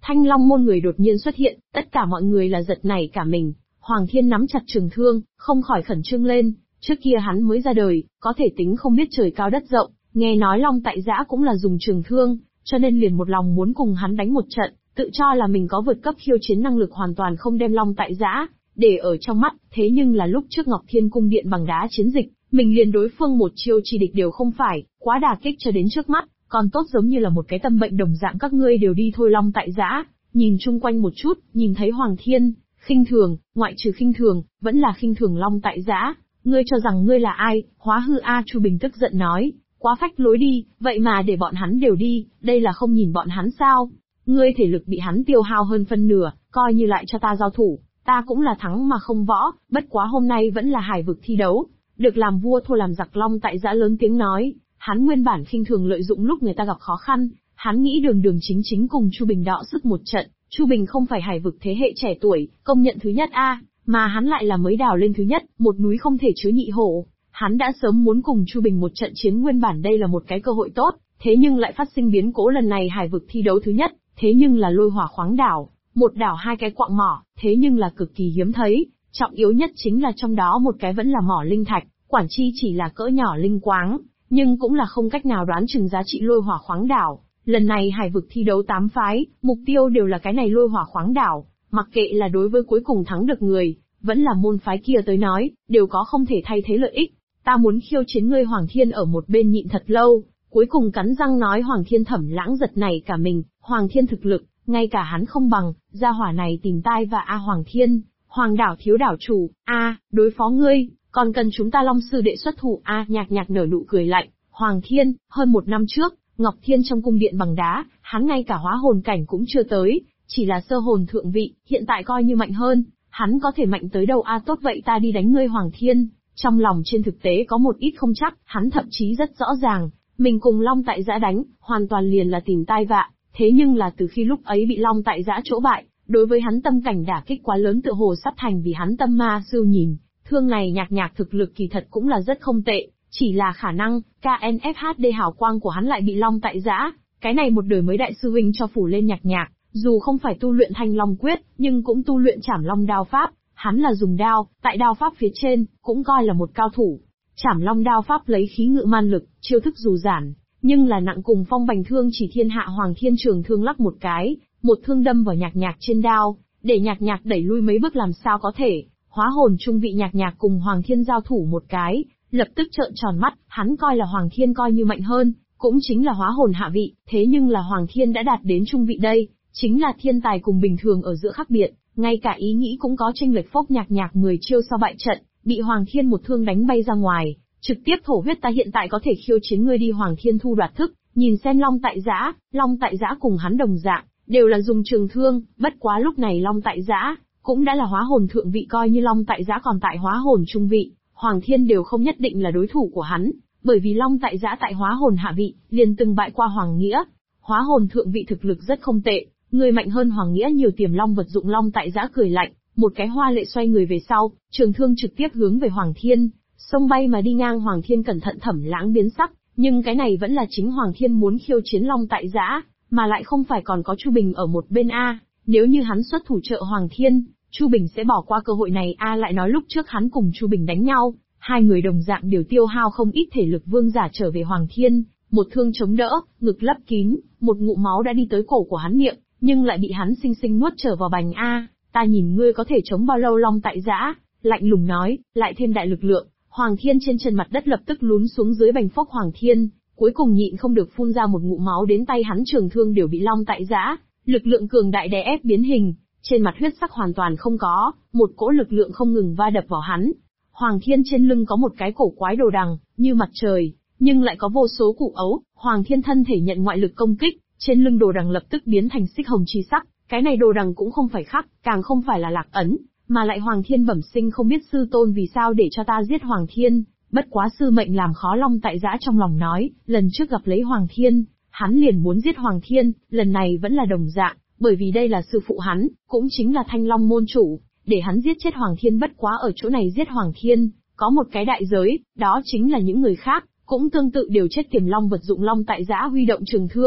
Thanh Long môn người đột nhiên xuất hiện, tất cả mọi người là giật nảy cả mình. Hoàng Thiên nắm chặt trường thương, không khỏi khẩn trương lên. Trước kia hắn mới ra đời, có thể tính không biết trời cao đất rộng, nghe nói Long Tại Giã cũng là dùng trường thương, cho nên liền một lòng muốn cùng hắn đánh một trận, tự cho là mình có vượt cấp khiêu chiến năng lực hoàn toàn không đem Long Tại Giã để ở trong mắt. Thế nhưng là lúc trước Ngọc Thiên cung điện bằng đá chiến dịch, mình liền đối phương một chiêu chi địch đều không phải, quá đả kích cho đến trước mắt, còn tốt giống như là một cái tâm bệnh đồng dạng các ngươi đều đi thôi. Long Tại Giã nhìn chung quanh một chút, nhìn thấy Hoàng Thiên, khinh thường, ngoại trừ khinh thường, vẫn là khinh thường Long Tại Giã. Ngươi cho rằng ngươi là ai, hóa hư a? Chu Bình tức giận nói, quá phách lối đi, vậy mà để bọn hắn đều đi, đây là không nhìn bọn hắn sao? Ngươi thể lực bị hắn tiêu hao hơn phân nửa, coi như lại cho ta giao thủ, ta cũng là thắng mà không võ, bất quá hôm nay vẫn là hải vực thi đấu, được làm vua thua làm giặc. Long Tại Giã lớn tiếng nói, hắn nguyên bản khinh thường lợi dụng lúc người ta gặp khó khăn, hắn nghĩ đường đường chính chính cùng Chu Bình đọ sức một trận. Chu Bình không phải hải vực thế hệ trẻ tuổi, công nhận thứ nhất a, mà hắn lại là mới đào lên thứ nhất, một núi không thể chứa nhị hổ. Hắn đã sớm muốn cùng Chu Bình một trận chiến, nguyên bản đây là một cái cơ hội tốt, thế nhưng lại phát sinh biến cố. Lần này hải vực thi đấu thứ nhất, thế nhưng là Lôi Hỏa khoáng đảo, một đảo hai cái quặng mỏ, thế nhưng là cực kỳ hiếm thấy, trọng yếu nhất chính là trong đó một cái vẫn là mỏ linh thạch, quản chi chỉ là cỡ nhỏ linh quáng, nhưng cũng là không cách nào đoán chừng giá trị Lôi Hỏa khoáng đảo. Lần này hải vực thi đấu 8 phái, mục tiêu đều là cái này Lôi Hỏa khoáng đảo, mặc kệ là đối với cuối cùng thắng được người, vẫn là môn phái kia tới nói, đều có không thể thay thế lợi ích. Ta muốn khiêu chiến ngươi. Hoàng Thiên ở một bên nhịn thật lâu, cuối cùng cắn răng nói. Hoàng Thiên Thẩm Lãng giật nảy cả mình, Hoàng Thiên thực lực, ngay cả hắn không bằng, gia hỏa này tìm tai và Hoàng Thiên, Hoàng đảo thiếu đảo chủ, đối phó ngươi, còn cần chúng ta Long sư đệ xuất thủ. Nhạc Nhạc nở nụ cười lạnh, Hoàng Thiên, hơn 1 năm trước, Ngọc Thiên trong cung điện bằng đá, hắn ngay cả hóa hồn cảnh cũng chưa tới, chỉ là sơ hồn thượng vị, hiện tại coi như mạnh hơn, hắn có thể mạnh tới đâu? Tốt vậy ta đi đánh ngươi. Hoàng Thiên, trong lòng trên thực tế có một ít không chắc, hắn thậm chí rất rõ ràng, mình cùng Long Tại Giã đánh, hoàn toàn liền là tìm tai vạ, thế nhưng là từ khi lúc ấy bị Long Tại Giã chỗ bại, đối với hắn tâm cảnh đả kích quá lớn, tựa hồ sắp thành vì hắn tâm ma sưu nhìn. Thương này Nhạc Nhạc thực lực kỳ thật cũng là rất không tệ, chỉ là khả năng, KNFHD hào quang của hắn lại bị Long Tại Giã, cái này một đời mới đại sư huynh cho phủ lên. Nhạc Nhạc, dù không phải tu luyện Thanh Long Quyết, nhưng cũng tu luyện Trảm Long đao pháp, hắn là dùng đao, tại đao pháp phía trên, cũng coi là một cao thủ. Trảm Long đao pháp lấy khí ngự man lực, chiêu thức dù giản, nhưng là nặng cùng phong bành thương chỉ thiên hạ. Hoàng Thiên trường thương lắc một cái, một thương đâm vào Nhạc Nhạc trên đao, để Nhạc Nhạc đẩy lui mấy bước. Làm sao có thể? Hóa hồn trung vị Nhạc Nhạc cùng Hoàng Thiên giao thủ một cái, lập tức trợn tròn mắt, hắn coi là Hoàng Thiên coi như mạnh hơn, cũng chính là hóa hồn hạ vị, thế nhưng là Hoàng Thiên đã đạt đến trung vị đây, chính là thiên tài cùng bình thường ở giữa khác biệt, ngay cả ý nghĩ cũng có chênh lệch. Phốc, Nhạc Nhạc 10 chiêu sau bại trận, bị Hoàng Thiên một thương đánh bay ra ngoài, trực tiếp thổ huyết. Ta hiện tại có thể khiêu chiến ngươi đi. Hoàng Thiên thu đoạt thức, nhìn xem Long Tại Giã cùng hắn đồng dạng, đều là dùng trường thương, bất quá lúc này Long Tại Giã cũng đã là hóa hồn thượng vị, coi như Long Tại Giã còn tại hóa hồn trung vị, Hoàng Thiên đều không nhất định là đối thủ của hắn, bởi vì Long Tại Giã tại hóa hồn hạ vị, liền từng bại qua Hoàng Nghĩa. Hóa hồn thượng vị thực lực rất không tệ, người mạnh hơn Hoàng Nghĩa nhiều. Tiềm Long vật dụng. Long Tại Giã cười lạnh, một cái hoa lệ xoay người về sau, trường thương trực tiếp hướng về Hoàng Thiên, xông bay mà đi ngang. Hoàng Thiên cẩn thận. Thẩm Lãng biến sắc, nhưng cái này vẫn là chính Hoàng Thiên muốn khiêu chiến Long Tại Giã, mà lại không phải còn có Chu Bình ở một bên nếu như hắn xuất thủ trợ Hoàng Thiên, Chu Bình sẽ bỏ qua cơ hội này lại nói lúc trước hắn cùng Chu Bình đánh nhau, hai người đồng dạng đều tiêu hao không ít thể lực. Vương giả trở về Hoàng Thiên, một thương chống đỡ, ngực lấp kín, một ngụm máu đã đi tới cổ của hắn miệng, nhưng lại bị hắn sinh sinh nuốt trở vào bành. Ta nhìn ngươi có thể chống bao lâu? Long Tại Giã lạnh lùng nói, lại thêm đại lực lượng. Hoàng Thiên trên chân mặt đất lập tức lún xuống dưới bành. Phốc, Hoàng Thiên cuối cùng nhịn không được phun ra một ngụm máu, đến tay hắn trường thương đều bị Long Tại Giã lực lượng cường đại đè ép biến hình, trên mặt huyết sắc hoàn toàn không có, một cỗ lực lượng không ngừng va đập vào hắn. Hoàng Thiên trên lưng có một cái cổ quái đồ đằng, như mặt trời, nhưng lại có vô số củ ấu. Hoàng Thiên thân thể nhận ngoại lực công kích, trên lưng đồ đằng lập tức biến thành xích hồng chi sắc. Cái này đồ đằng cũng không phải khắc, càng không phải là lạc ấn, mà lại Hoàng Thiên bẩm sinh không biết sư tôn vì sao để cho ta giết Hoàng Thiên, bất quá sư mệnh làm khó. Long Tại Giã trong lòng nói, lần trước gặp lấy Hoàng Thiên, hắn liền muốn giết Hoàng Thiên, lần này vẫn là đồng dạng, bởi vì đây là sư phụ hắn, cũng chính là Thanh Long môn chủ, để hắn giết chết Hoàng Thiên. Bất quá ở chỗ này giết Hoàng Thiên, có một cái đại giới, đó chính là những người khác, cũng tương tự đều chết. Tiềm Long vật dụng. Long Tại Giã huy động trường thương,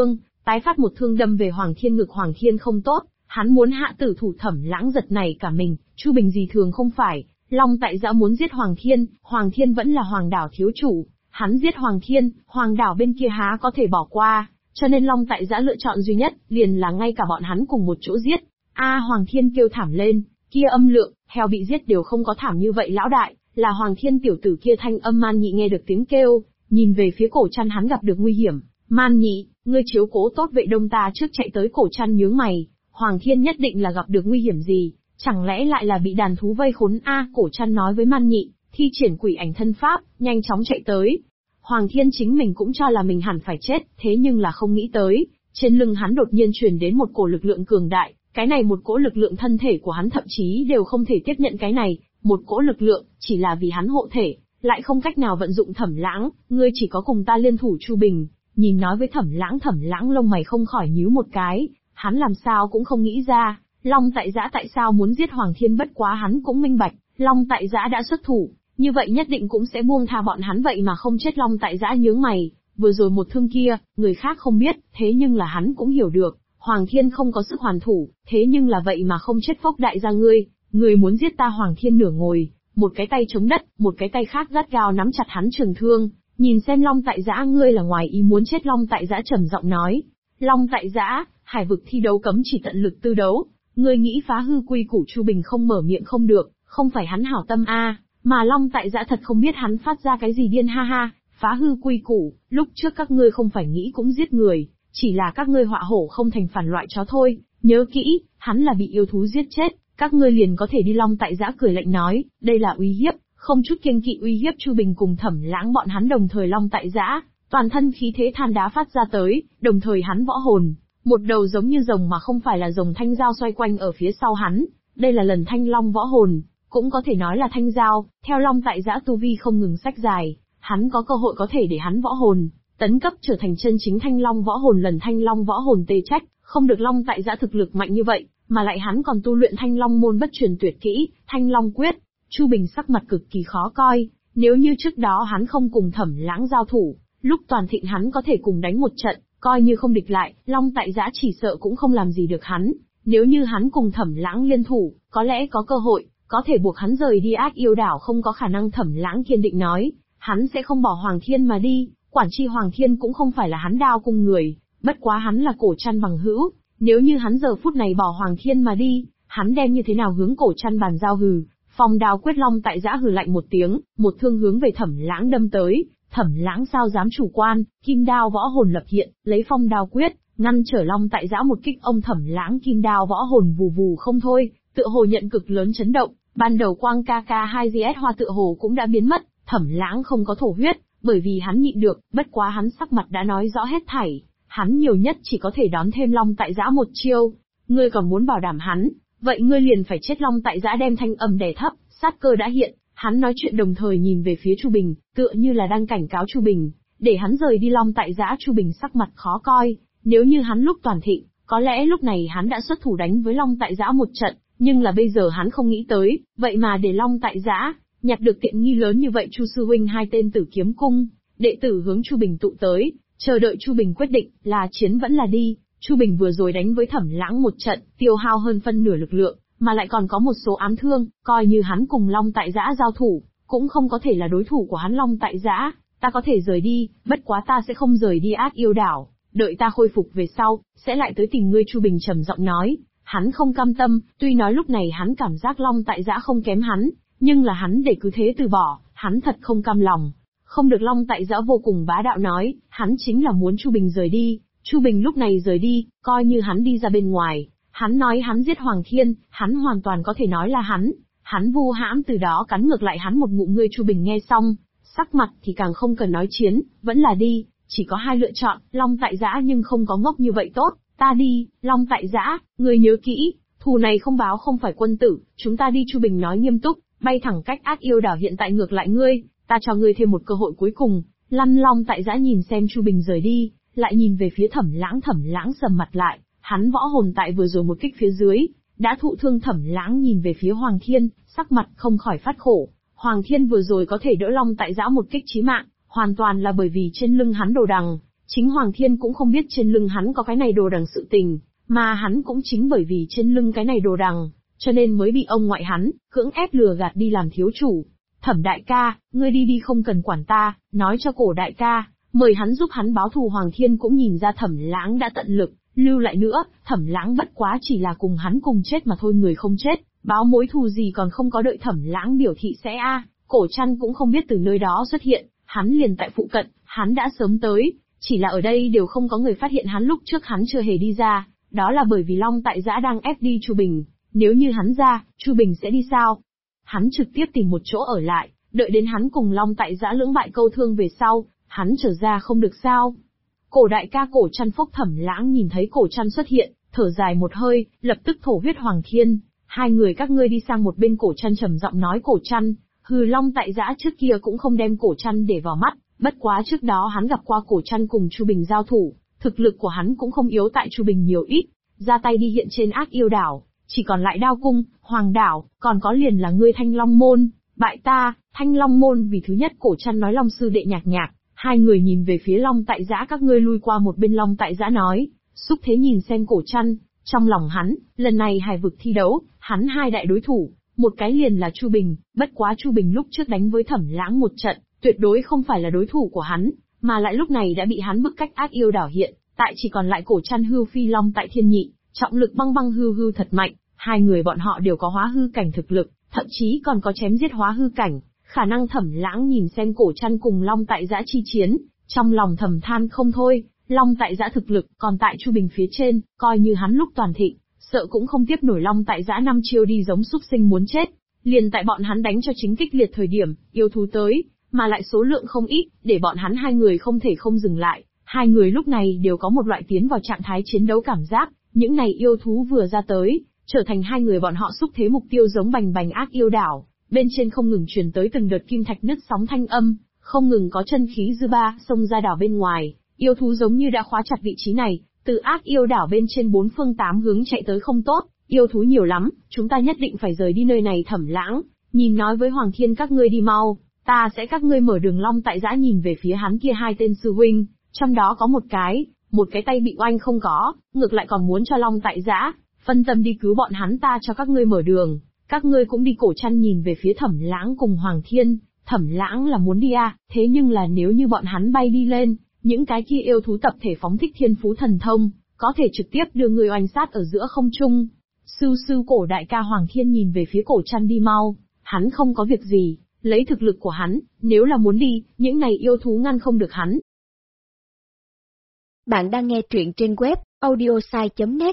tái phát một thương đâm về Hoàng Thiên ngực. Hoàng Thiên không tốt, hắn muốn hạ tử thủ. Thẩm Lãng giật nảy cả mình, Chu Bình gì thường không phải, Long Tại Giã muốn giết Hoàng Thiên vẫn là Hoàng đảo thiếu chủ, hắn giết Hoàng Thiên, Hoàng đảo bên kia há có thể bỏ qua, cho nên Long Tại Giã lựa chọn duy nhất, liền là ngay cả bọn hắn cùng một chỗ giết. Hoàng Thiên kêu thảm lên, kia âm lượng, heo bị giết đều không có thảm như vậy lão đại, là Hoàng Thiên tiểu tử kia. Thanh âm Man Nhị nghe được tiếng kêu, nhìn về phía Cổ Trăn. Hắn gặp được nguy hiểm. Man Nhị, ngươi chiếu cố tốt Vệ Đông, ta trước chạy tới. Cổ Trăn nhướng mày, Hoàng Thiên nhất định là gặp được nguy hiểm gì, chẳng lẽ lại là bị đàn thú vây khốn? Cổ Trăn nói với Man Nhị, thi triển quỷ ảnh thân pháp, nhanh chóng chạy tới. Hoàng Thiên chính mình cũng cho là mình hẳn phải chết, thế nhưng là không nghĩ tới, trên lưng hắn đột nhiên truyền đến một cổ lực lượng cường đại, cái này một cỗ lực lượng thân thể của hắn thậm chí đều không thể tiếp nhận cái này, một cỗ lực lượng, chỉ là vì hắn hộ thể, lại không cách nào vận dụng. Thẩm Lãng, ngươi chỉ có cùng ta liên thủ. Chu Bình nhìn nói với Thẩm Lãng lông mày không khỏi nhíu một cái, hắn làm sao cũng không nghĩ ra, Long Tại Giã tại sao muốn giết Hoàng Thiên. Bất quá hắn cũng minh bạch, Long Tại Giã đã xuất thủ, như vậy nhất định cũng sẽ buông tha bọn hắn, vậy mà không chết. Long Tại Giã nhướng mày, vừa rồi một thương kia, người khác không biết, thế nhưng là hắn cũng hiểu được, Hoàng Thiên không có sức hoàn thủ, thế nhưng là vậy mà không chết. Phốc đại gia ngươi muốn giết ta? Hoàng Thiên nửa ngồi, một cái tay chống đất, một cái tay khác gắt gao nắm chặt hắn trường thương, nhìn xem Long Tại Giã, ngươi là ngoài ý muốn chết? Long Tại Giã trầm giọng nói, Long Tại Giã, hải vực thi đấu cấm chỉ tận lực tư đấu, ngươi nghĩ phá hư quy củ? Chu Bình không mở miệng không được, không phải hắn hảo tâm mà Long Tại Giã thật không biết hắn phát ra cái gì điên. Ha, phá hư quy củ, lúc trước các ngươi không phải nghĩ cũng giết người, chỉ là các ngươi họa hổ không thành phản loại chó thôi, nhớ kỹ, hắn là bị yêu thú giết chết, các ngươi liền có thể đi. Long Tại Giã cười lạnh nói, đây là uy hiếp, không chút kiêng kỵ uy hiếp Chu Bình cùng Thẩm Lãng bọn hắn. Đồng thời Long Tại Giã, toàn thân khí thế than đá phát ra tới, đồng thời hắn võ hồn, một đầu giống như rồng mà không phải là rồng thanh dao xoay quanh ở phía sau hắn, đây là lần Thanh Long võ hồn, cũng có thể nói là thanh dao. Theo Long Tại Giã tu vi không ngừng sách dài, hắn có cơ hội có thể để hắn võ hồn tấn cấp trở thành chân chính Thanh Long võ hồn. Lần Thanh Long võ hồn tê trách, không được Long Tại Giã thực lực mạnh như vậy, mà lại hắn còn tu luyện Thanh Long môn bất truyền tuyệt kỹ, Thanh Long quyết. Chu Bình sắc mặt cực kỳ khó coi, nếu như trước đó hắn không cùng Thẩm Lãng giao thủ, lúc toàn thịnh hắn có thể cùng đánh một trận, coi như không địch lại, Long Tại Giã chỉ sợ cũng không làm gì được hắn. Nếu như hắn cùng Thẩm Lãng liên thủ, có lẽ có cơ hội, có thể buộc hắn rời đi Ác Yêu đảo. Không có khả năng. Thẩm Lãng kiên định nói, hắn sẽ không bỏ Hoàng Thiên mà đi, quản chi Hoàng Thiên cũng không phải là hắn đao cung người, bất quá hắn là Cổ Trăn bằng hữu, nếu như hắn giờ phút này bỏ Hoàng Thiên mà đi, hắn đem như thế nào hướng Cổ Trăn bàn giao? Hừ, phong đao quyết. Long Tại Giã hừ lạnh một tiếng, một thương hướng về Thẩm Lãng đâm tới. Thẩm Lãng sao dám chủ quan, kim đao võ hồn lập hiện, lấy phong đao quyết ngăn trở Long Tại Giã một kích. Ông Thẩm Lãng kim đao võ hồn vù vù không thôi, tựa hồ nhận cực lớn chấn động, ban đầu quang KK2GS hoa tựa hồ cũng đã biến mất. Thẩm Lãng không có thổ huyết, bởi vì hắn nhịn được, bất quá hắn sắc mặt đã nói rõ hết thảy, hắn nhiều nhất chỉ có thể đón thêm Long Tại Giã một chiêu. Ngươi còn muốn bảo đảm hắn, vậy ngươi liền phải chết. Long Tại Giã đem thanh âm đè thấp, sát cơ đã hiện, hắn nói chuyện đồng thời nhìn về phía Chu Bình, tựa như là đang cảnh cáo Chu Bình, để hắn rời đi. Long Tại Giã Chu Bình sắc mặt khó coi, nếu như hắn lúc toàn thịnh, có lẽ lúc này hắn đã xuất thủ đánh với Long Tại Giã một trận, nhưng là bây giờ hắn không nghĩ tới, vậy mà để Long Tại Giã nhặt được tiện nghi lớn như vậy. Chu sư huynh, hai tên Tử Kiếm cung đệ tử hướng Chu Bình tụ tới, chờ đợi Chu Bình quyết định, là chiến vẫn là đi. Chu Bình vừa rồi đánh với Thẩm Lãng một trận, tiêu hao hơn phân nửa lực lượng, mà lại còn có một số ám thương, coi như hắn cùng Long Tại Giã giao thủ, cũng không có thể là đối thủ của hắn. Long Tại Giã, ta có thể rời đi, bất quá ta sẽ không rời đi Ác Yêu đảo, đợi ta khôi phục về sau, sẽ lại tới tìm ngươi. Chu Bình trầm giọng nói, hắn không cam tâm, tuy nói lúc này hắn cảm giác Long Tại Giã không kém hắn, nhưng là hắn để cứ thế từ bỏ, hắn thật không cam lòng. Không được. Long Tại Giã vô cùng bá đạo nói, hắn chính là muốn Chu Bình rời đi. Chu Bình lúc này rời đi, coi như hắn đi ra bên ngoài, hắn nói hắn giết Hoàng Thiên, hắn hoàn toàn có thể nói là hắn vu hãm, từ đó cắn ngược lại hắn một ngụm. Ngươi Chu Bình nghe xong, sắc mặt thì càng không cần nói chiến, vẫn là đi, chỉ có hai lựa chọn. Long Tại Giã nhưng không có ngốc như vậy. Tốt, ta đi. Long Tại Giã, ngươi nhớ kỹ, thù này không báo không phải quân tử, chúng ta đi. Chu Bình nói nghiêm túc, bay thẳng cách Ác Yêu đảo. Hiện tại ngược lại ngươi, ta cho ngươi thêm một cơ hội cuối cùng. Long Tại Giã nhìn xem Chu Bình rời đi, lại nhìn về phía Thẩm Lãng sầm mặt lại, hắn võ hồn tại vừa rồi một kích phía dưới, đã thụ thương. Thẩm Lãng nhìn về phía Hoàng Thiên, sắc mặt không khỏi phát khổ. Hoàng Thiên vừa rồi có thể đỡ Long Tại Giã một kích chí mạng, hoàn toàn là bởi vì trên lưng hắn đồ đằng, Chính Hoàng Thiên cũng không biết trên lưng hắn có cái này đồ đằng sự tình, mà hắn cũng chính bởi vì trên lưng cái này đồ đằng, cho nên mới bị ông ngoại hắn, cưỡng ép lừa gạt đi làm thiếu chủ. Thẩm đại ca, ngươi đi đi không cần quản ta, nói cho Cổ đại ca, mời hắn giúp hắn báo thù. Hoàng Thiên cũng nhìn ra Thẩm Lãng đã tận lực, lưu lại nữa, Thẩm Lãng bất quá chỉ là cùng hắn cùng chết mà thôi, người không chết, báo mối thù gì còn không có đợi Thẩm Lãng biểu thị sẽ Cổ Trăn cũng không biết từ nơi đó xuất hiện, hắn liền tại phụ cận, hắn đã sớm tới, chỉ là ở đây đều không có người phát hiện hắn lúc trước hắn chưa hề đi ra, đó là bởi vì Long Tại Giã đang ép đi Chu Bình, nếu như hắn ra, Chu Bình sẽ đi sao? Hắn trực tiếp tìm một chỗ ở lại, đợi đến hắn cùng Long Tại Giã lưỡng bại câu thương về sau, hắn trở ra không được sao? Cổ đại ca Cổ Trăn phốc. Thẩm Lãng nhìn thấy Cổ Trăn xuất hiện, thở dài một hơi, lập tức thổ huyết. Hoàng Thiên, hai người các ngươi đi sang một bên. Cổ Trăn trầm giọng nói. Cổ Trăn, Long Tại Giã trước kia cũng không đem Cổ Trăn để vào mắt, bất quá trước đó hắn gặp qua Cổ Trăn cùng Chu Bình giao thủ, thực lực của hắn cũng không yếu tại Chu Bình nhiều ít, ra tay đi hiện trên Ác Yêu đảo, chỉ còn lại Đao Cung, Hoàng đảo, còn có liền là ngươi Thanh Long môn, bại ta. Thanh Long môn vì thứ nhất. Cổ Trăn nói. Long sư đệ nhạc nhạc, hai người nhìn về phía Long Tại Giã. Các ngươi lui qua một bên. Long Tại Giã nói. Xúc Thế nhìn xem Cổ Trăn, trong lòng hắn, lần này hải vực thi đấu, hắn hai đại đối thủ, một cái liền là Chu Bình, bất quá Chu Bình lúc trước đánh với Thẩm Lãng một trận, tuyệt đối không phải là đối thủ của hắn, mà lại lúc này đã bị hắn bức cách Ác Yêu đảo hiện, tại chỉ còn lại Cổ Trăn hư phi Long tại thiên nhị, trọng lực băng băng hư thật mạnh, hai người bọn họ đều có hóa hư cảnh thực lực, thậm chí còn có chém giết hóa hư cảnh, khả năng. Thẩm Lãng nhìn xem Cổ Trăn cùng Long Tại Giã chi chiến, trong lòng thầm than không thôi, Long Tại Giã thực lực còn tại Chu Bình phía trên, coi như hắn lúc toàn thịnh, sợ cũng không tiếp nổi Long Tại Giã năm chiêu đi giống súc sinh muốn chết. Liền tại bọn hắn đánh cho chính kích liệt thời điểm, yêu thú tới, mà lại số lượng không ít, để bọn hắn hai người không thể không dừng lại. Hai người lúc này đều có một loại tiến vào trạng thái chiến đấu cảm giác, những này yêu thú vừa ra tới, trở thành hai người bọn họ xúc thế mục tiêu giống bành bành Ác Yêu đảo. Bên trên không ngừng truyền tới từng đợt kim thạch nứt sóng thanh âm, không ngừng có chân khí dư ba xông ra đảo bên ngoài, yêu thú giống như đã khóa chặt vị trí này, từ Ác Yêu đảo bên trên bốn phương tám hướng chạy tới. Không tốt, yêu thú nhiều lắm, chúng ta nhất định phải rời đi nơi này. Thẩm Lãng nhìn nói với Hoàng Thiên. Các ngươi đi mau, ta sẽ các ngươi mở đường. Long Tại Giã nhìn về phía hắn kia hai tên sư huynh, trong đó có một cái tay bị oanh không có, ngược lại còn muốn cho Long Tại Giã phân tâm đi cứu bọn hắn. Ta cho các ngươi mở đường, các ngươi cũng đi. Cổ Trăn nhìn về phía Thẩm Lãng cùng Hoàng Thiên. Thẩm Lãng là muốn đi thế nhưng là nếu như bọn hắn bay đi lên, những cái kia yêu thú tập thể phóng thích thiên phú thần thông, có thể trực tiếp đưa người oanh sát ở giữa không trung. Sư Cổ đại ca. Hoàng Thiên nhìn về phía Cổ Trăn. Đi mau, hắn không có việc gì, lấy thực lực của hắn, nếu là muốn đi, những này yêu thú ngăn không được hắn. Bạn đang nghe truyện trên web audiosai.net.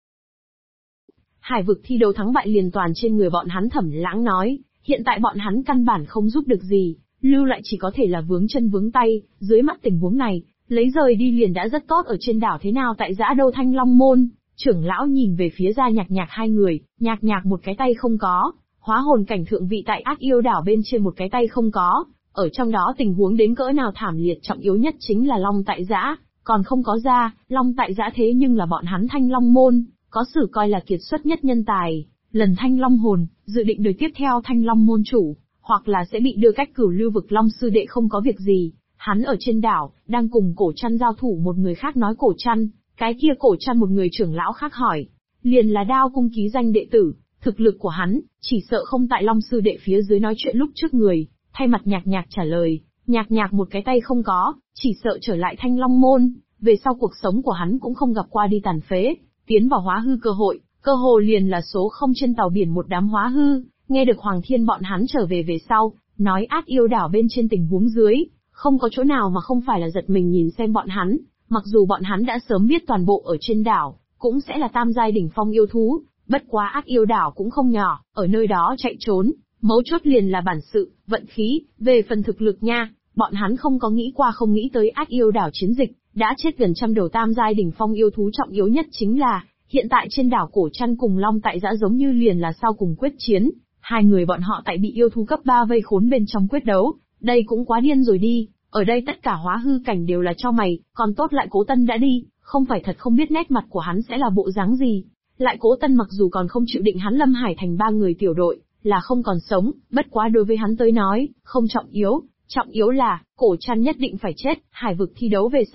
Hải vực thi đấu thắng bại liền toàn trên người bọn hắn. Thẩm Lãng nói, hiện tại bọn hắn căn bản không giúp được gì, lưu lại chỉ có thể là vướng chân vướng tay, dưới mắt tình huống này, lấy rời đi liền đã rất tốt. Ở trên đảo thế nào tại Giã đâu? Thanh Long môn, trưởng lão nhìn về phía ra nhạc nhạc hai người, nhạc nhạc một cái tay không có, hóa hồn cảnh thượng vị tại Ác Yêu đảo bên trên một cái tay không có, ở trong đó tình huống đến cỡ nào thảm liệt. Trọng yếu nhất chính là Long Tại Giã, còn không có ra. Long Tại Giã thế nhưng là bọn hắn Thanh Long môn, có sử coi là kiệt xuất nhất nhân tài, lần Thanh Long hồn, dự định đời tiếp theo Thanh Long môn chủ, hoặc là sẽ bị đưa cách Cửu Lưu vực. Long sư đệ không có việc gì, hắn ở trên đảo, đang cùng Cổ Trăn giao thủ. Một người khác nói. Cổ Trăn, cái kia Cổ Trăn. Một người trưởng lão khác hỏi, liền là Đao Cung ký danh đệ tử, thực lực của hắn, chỉ sợ không tại Long sư đệ phía dưới. Nói chuyện lúc trước người, thay mặt nhạc nhạc trả lời, nhạc nhạc một cái tay không có, chỉ sợ trở lại Thanh Long môn, về sau cuộc sống của hắn cũng không gặp qua đi tàn phế, tiến vào hóa hư cơ hồ liền là số không. Trên tàu biển một đám hóa hư, nghe được Hoàng Thiên bọn hắn trở về sau, nói Ác Yêu đảo bên trên tình huống dưới, không có chỗ nào mà không phải là giật mình nhìn xem bọn hắn, mặc dù bọn hắn đã sớm biết toàn bộ ở trên đảo, cũng sẽ là tam giai đỉnh phong yêu thú, bất quá Ác Yêu đảo cũng không nhỏ, ở nơi đó chạy trốn, mấu chốt liền là bản sự, vận khí, về phần thực lực nha, bọn hắn không có nghĩ qua không nghĩ tới Ác Yêu đảo chiến dịch, đã chết gần trăm đầu tam giai đỉnh phong yêu thú. Trọng yếu nhất chính là, hiện tại trên đảo Cổ Trăn cùng Long Tại Giã giống như liền là sau cùng quyết chiến, hai người bọn họ tại bị yêu thú cấp 3 vây khốn bên trong quyết đấu, đây cũng quá điên rồi đi, ở đây tất cả hóa hư cảnh đều là cho mày, còn tốt lại Cố Tân đã đi, không phải thật không biết nét mặt của hắn sẽ là bộ dáng gì. Lại Cố Tân mặc dù còn không chịu định hắn Lâm Hải thành 3 người tiểu đội, là không còn sống, bất quá đối với hắn tới nói, không trọng yếu là, Cổ Trăn nhất định phải chết. Hải vực thi đấu về sau,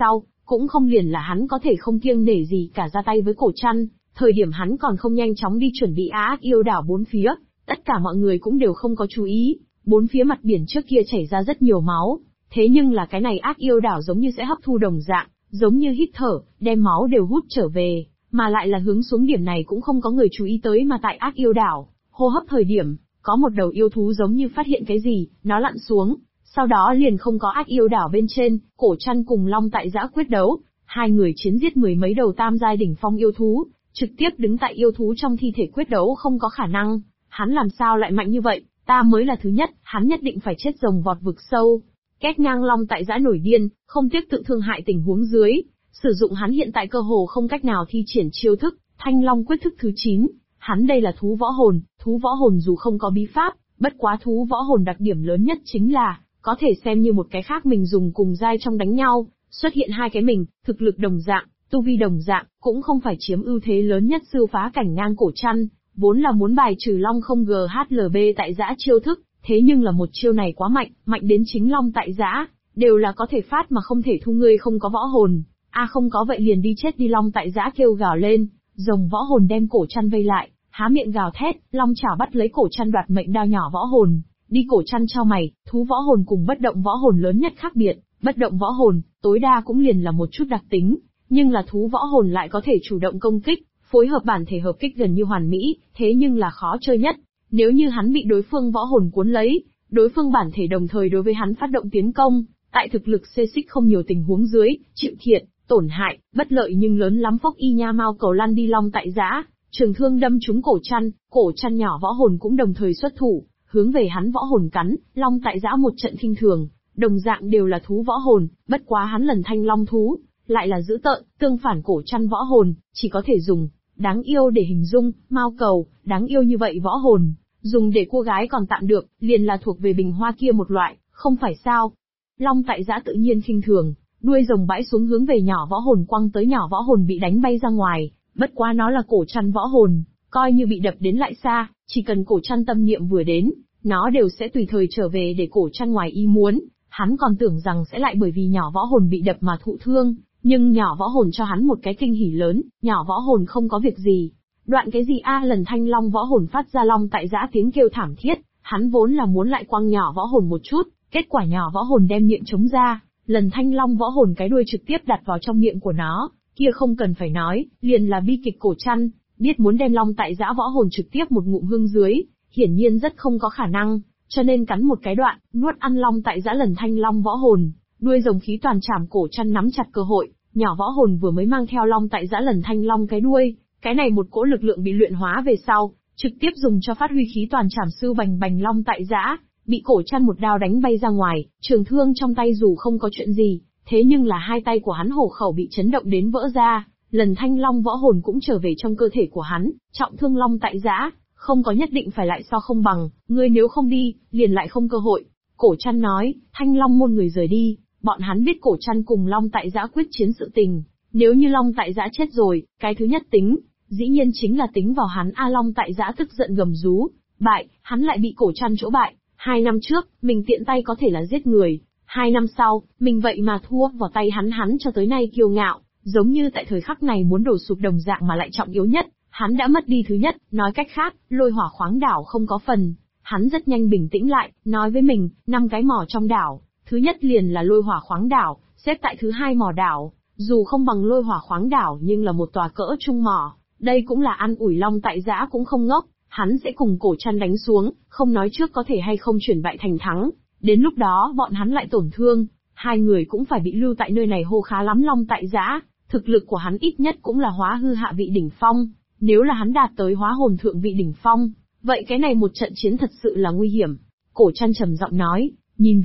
cũng không liền là hắn có thể không kiêng nể gì cả ra tay với Cổ Trăn, thời điểm hắn còn không nhanh chóng đi chuẩn bị ác yêu đảo bốn phía, tất cả mọi người cũng đều không có chú ý, bốn phía mặt biển trước kia chảy ra rất nhiều máu, thế nhưng là cái này ác yêu đảo giống như sẽ hấp thu đồng dạng, giống như hít thở, đem máu đều hút trở về, mà lại là hướng xuống điểm này cũng không có người chú ý tới mà tại ác yêu đảo, hô hấp thời điểm, có một đầu yêu thú giống như phát hiện cái gì, nó lặn xuống, sau đó liền không có ác yêu đảo bên trên, Cổ Trăn cùng Long Tại Giã quyết đấu, hai người chiến giết mười mấy đầu tam giai đỉnh phong yêu thú, trực tiếp đứng tại yêu thú trong thi thể quyết đấu không có khả năng, hắn làm sao lại mạnh như vậy, ta mới là thứ nhất, hắn nhất định phải chết rồng vọt vực sâu. Két ngang Long Tại Giã nổi điên, không tiếc tự thương hại tình huống dưới, sử dụng hắn hiện tại cơ hồ không cách nào thi triển chiêu thức, Thanh Long quyết thức thứ 9, hắn đây là thú võ hồn dù không có bí pháp, bất quá thú võ hồn đặc điểm lớn nhất chính là, có thể xem như một cái khác mình dùng cùng giai trong đánh nhau, xuất hiện hai cái mình, thực lực đồng dạng, tu vi đồng dạng, cũng không phải chiếm ưu thế lớn nhất siêu phá cảnh ngang Cổ Trăn, vốn là muốn bài trừ Long không GHLB Tại Giã chiêu thức, thế nhưng là một chiêu này quá mạnh, mạnh đến chính Long Tại Giã, đều là có thể phát mà không thể thu ngươi không có võ hồn, không có vậy liền đi chết đi. Long Tại Giã kêu gào lên, rồng võ hồn đem Cổ Trăn vây lại, há miệng gào thét, long chảo bắt lấy Cổ Trăn đoạt mệnh đao nhỏ võ hồn. Đi Cổ Trăn chau mày, thú võ hồn cùng bất động võ hồn lớn nhất khác biệt, bất động võ hồn, tối đa cũng liền là một chút đặc tính, nhưng là thú võ hồn lại có thể chủ động công kích, phối hợp bản thể hợp kích gần như hoàn mỹ, thế nhưng là khó chơi nhất. Nếu như hắn bị đối phương võ hồn cuốn lấy, đối phương bản thể đồng thời đối với hắn phát động tiến công, tại thực lực xê xích không nhiều tình huống dưới, chịu thiệt, tổn hại, bất lợi nhưng lớn lắm. Phốc y nha mau cầu lăn đi. Long Tại Giã, trường thương đâm trúng Cổ Trăn nhỏ võ hồn cũng đồng thời xuất thủ, hướng về hắn võ hồn cắn. Long Tại Giã một trận khinh thường, đồng dạng đều là thú võ hồn, bất quá hắn lần thanh long thú, lại là dữ tợn, tương phản Cổ Trăn võ hồn, chỉ có thể dùng đáng yêu để hình dung. Mao cầu, đáng yêu như vậy võ hồn, dùng để cua gái còn tạm được, liền là thuộc về bình hoa kia một loại, không phải sao? Long Tại Giã tự nhiên khinh thường, đuôi rồng bãi xuống hướng về nhỏ võ hồn quăng tới. Nhỏ võ hồn bị đánh bay ra ngoài, bất quá nó là Cổ Trăn võ hồn, coi như bị đập đến lại xa, chỉ cần Cổ Trăn tâm niệm vừa đến, nó đều sẽ tùy thời trở về để Cổ Trăn ngoài ý muốn. Hắn còn tưởng rằng sẽ lại bởi vì nhỏ võ hồn bị đập mà thụ thương, nhưng nhỏ võ hồn cho hắn một cái kinh hỉ lớn, nhỏ võ hồn không có việc gì. Đoạn cái gì lần thanh long võ hồn phát ra. Long Tại Giã tiếng kêu thảm thiết, hắn vốn là muốn lại quăng nhỏ võ hồn một chút, kết quả nhỏ võ hồn đem miệng chống ra, lần thanh long võ hồn cái đuôi trực tiếp đặt vào trong miệng của nó, kia không cần phải nói, liền là bi kịch. Cổ Trăn biết muốn đem Long Tại Giã võ hồn trực tiếp một ngụm hương dưới, hiển nhiên rất không có khả năng, cho nên cắn một cái đoạn, nuốt ăn Long Tại Giã lần thanh long võ hồn. Đuôi rồng khí toàn chảm. Cổ Trăn nắm chặt cơ hội, nhỏ võ hồn vừa mới mang theo Long Tại Giã lần thanh long cái đuôi, cái này một cỗ lực lượng bị luyện hóa về sau, trực tiếp dùng cho phát huy khí toàn chảm sư bành bành. Long Tại Giã bị Cổ Trăn một đao đánh bay ra ngoài, trường thương trong tay dù không có chuyện gì, thế nhưng là hai tay của hắn hổ khẩu bị chấn động đến vỡ ra, lần thanh long võ hồn cũng trở về trong cơ thể của hắn, trọng thương. Long Tại Giã không có nhất định phải lại so không bằng, ngươi nếu không đi, liền lại không cơ hội. Cổ Trăn nói, Thanh Long môn người rời đi, bọn hắn biết Cổ Trăn cùng Long Tại Giã quyết chiến sự tình, nếu như Long Tại Giã chết rồi, cái thứ nhất tính, dĩ nhiên chính là tính vào hắn. Long Tại Giã tức giận gầm rú, bại, hắn lại bị Cổ Trăn chỗ bại. 2 năm trước, mình tiện tay có thể là giết người, 2 năm sau, mình vậy mà thua vào tay hắn cho tới nay kiêu ngạo, giống như tại thời khắc này muốn đổ sụp đồng dạng mà lại trọng yếu nhất, hắn đã mất đi thứ nhất, nói cách khác, Lôi Hỏa Khoáng đảo không có phần. Hắn rất nhanh bình tĩnh lại, nói với mình, 5 cái mỏ trong đảo, thứ nhất liền là Lôi Hỏa Khoáng đảo, xếp tại thứ 2 mỏ đảo, dù không bằng Lôi Hỏa Khoáng đảo nhưng là một tòa cỡ trung mỏ, đây cũng là an ủi. Long Tại Giã cũng không ngốc, hắn sẽ cùng Cổ Trăn đánh xuống, không nói trước có thể hay không chuyển bại thành thắng, đến lúc đó bọn hắn lại tổn thương, hai người cũng phải bị lưu tại nơi này hô khá lắm. Long Tại Giã, thực lực của hắn ít nhất cũng là hóa hư hạ vị đỉnh phong, nếu là hắn đạt tới hóa hồn thượng vị đỉnh phong, vậy cái này một trận chiến thật sự là nguy hiểm. Cổ Trăn trầm giọng nói, nhìn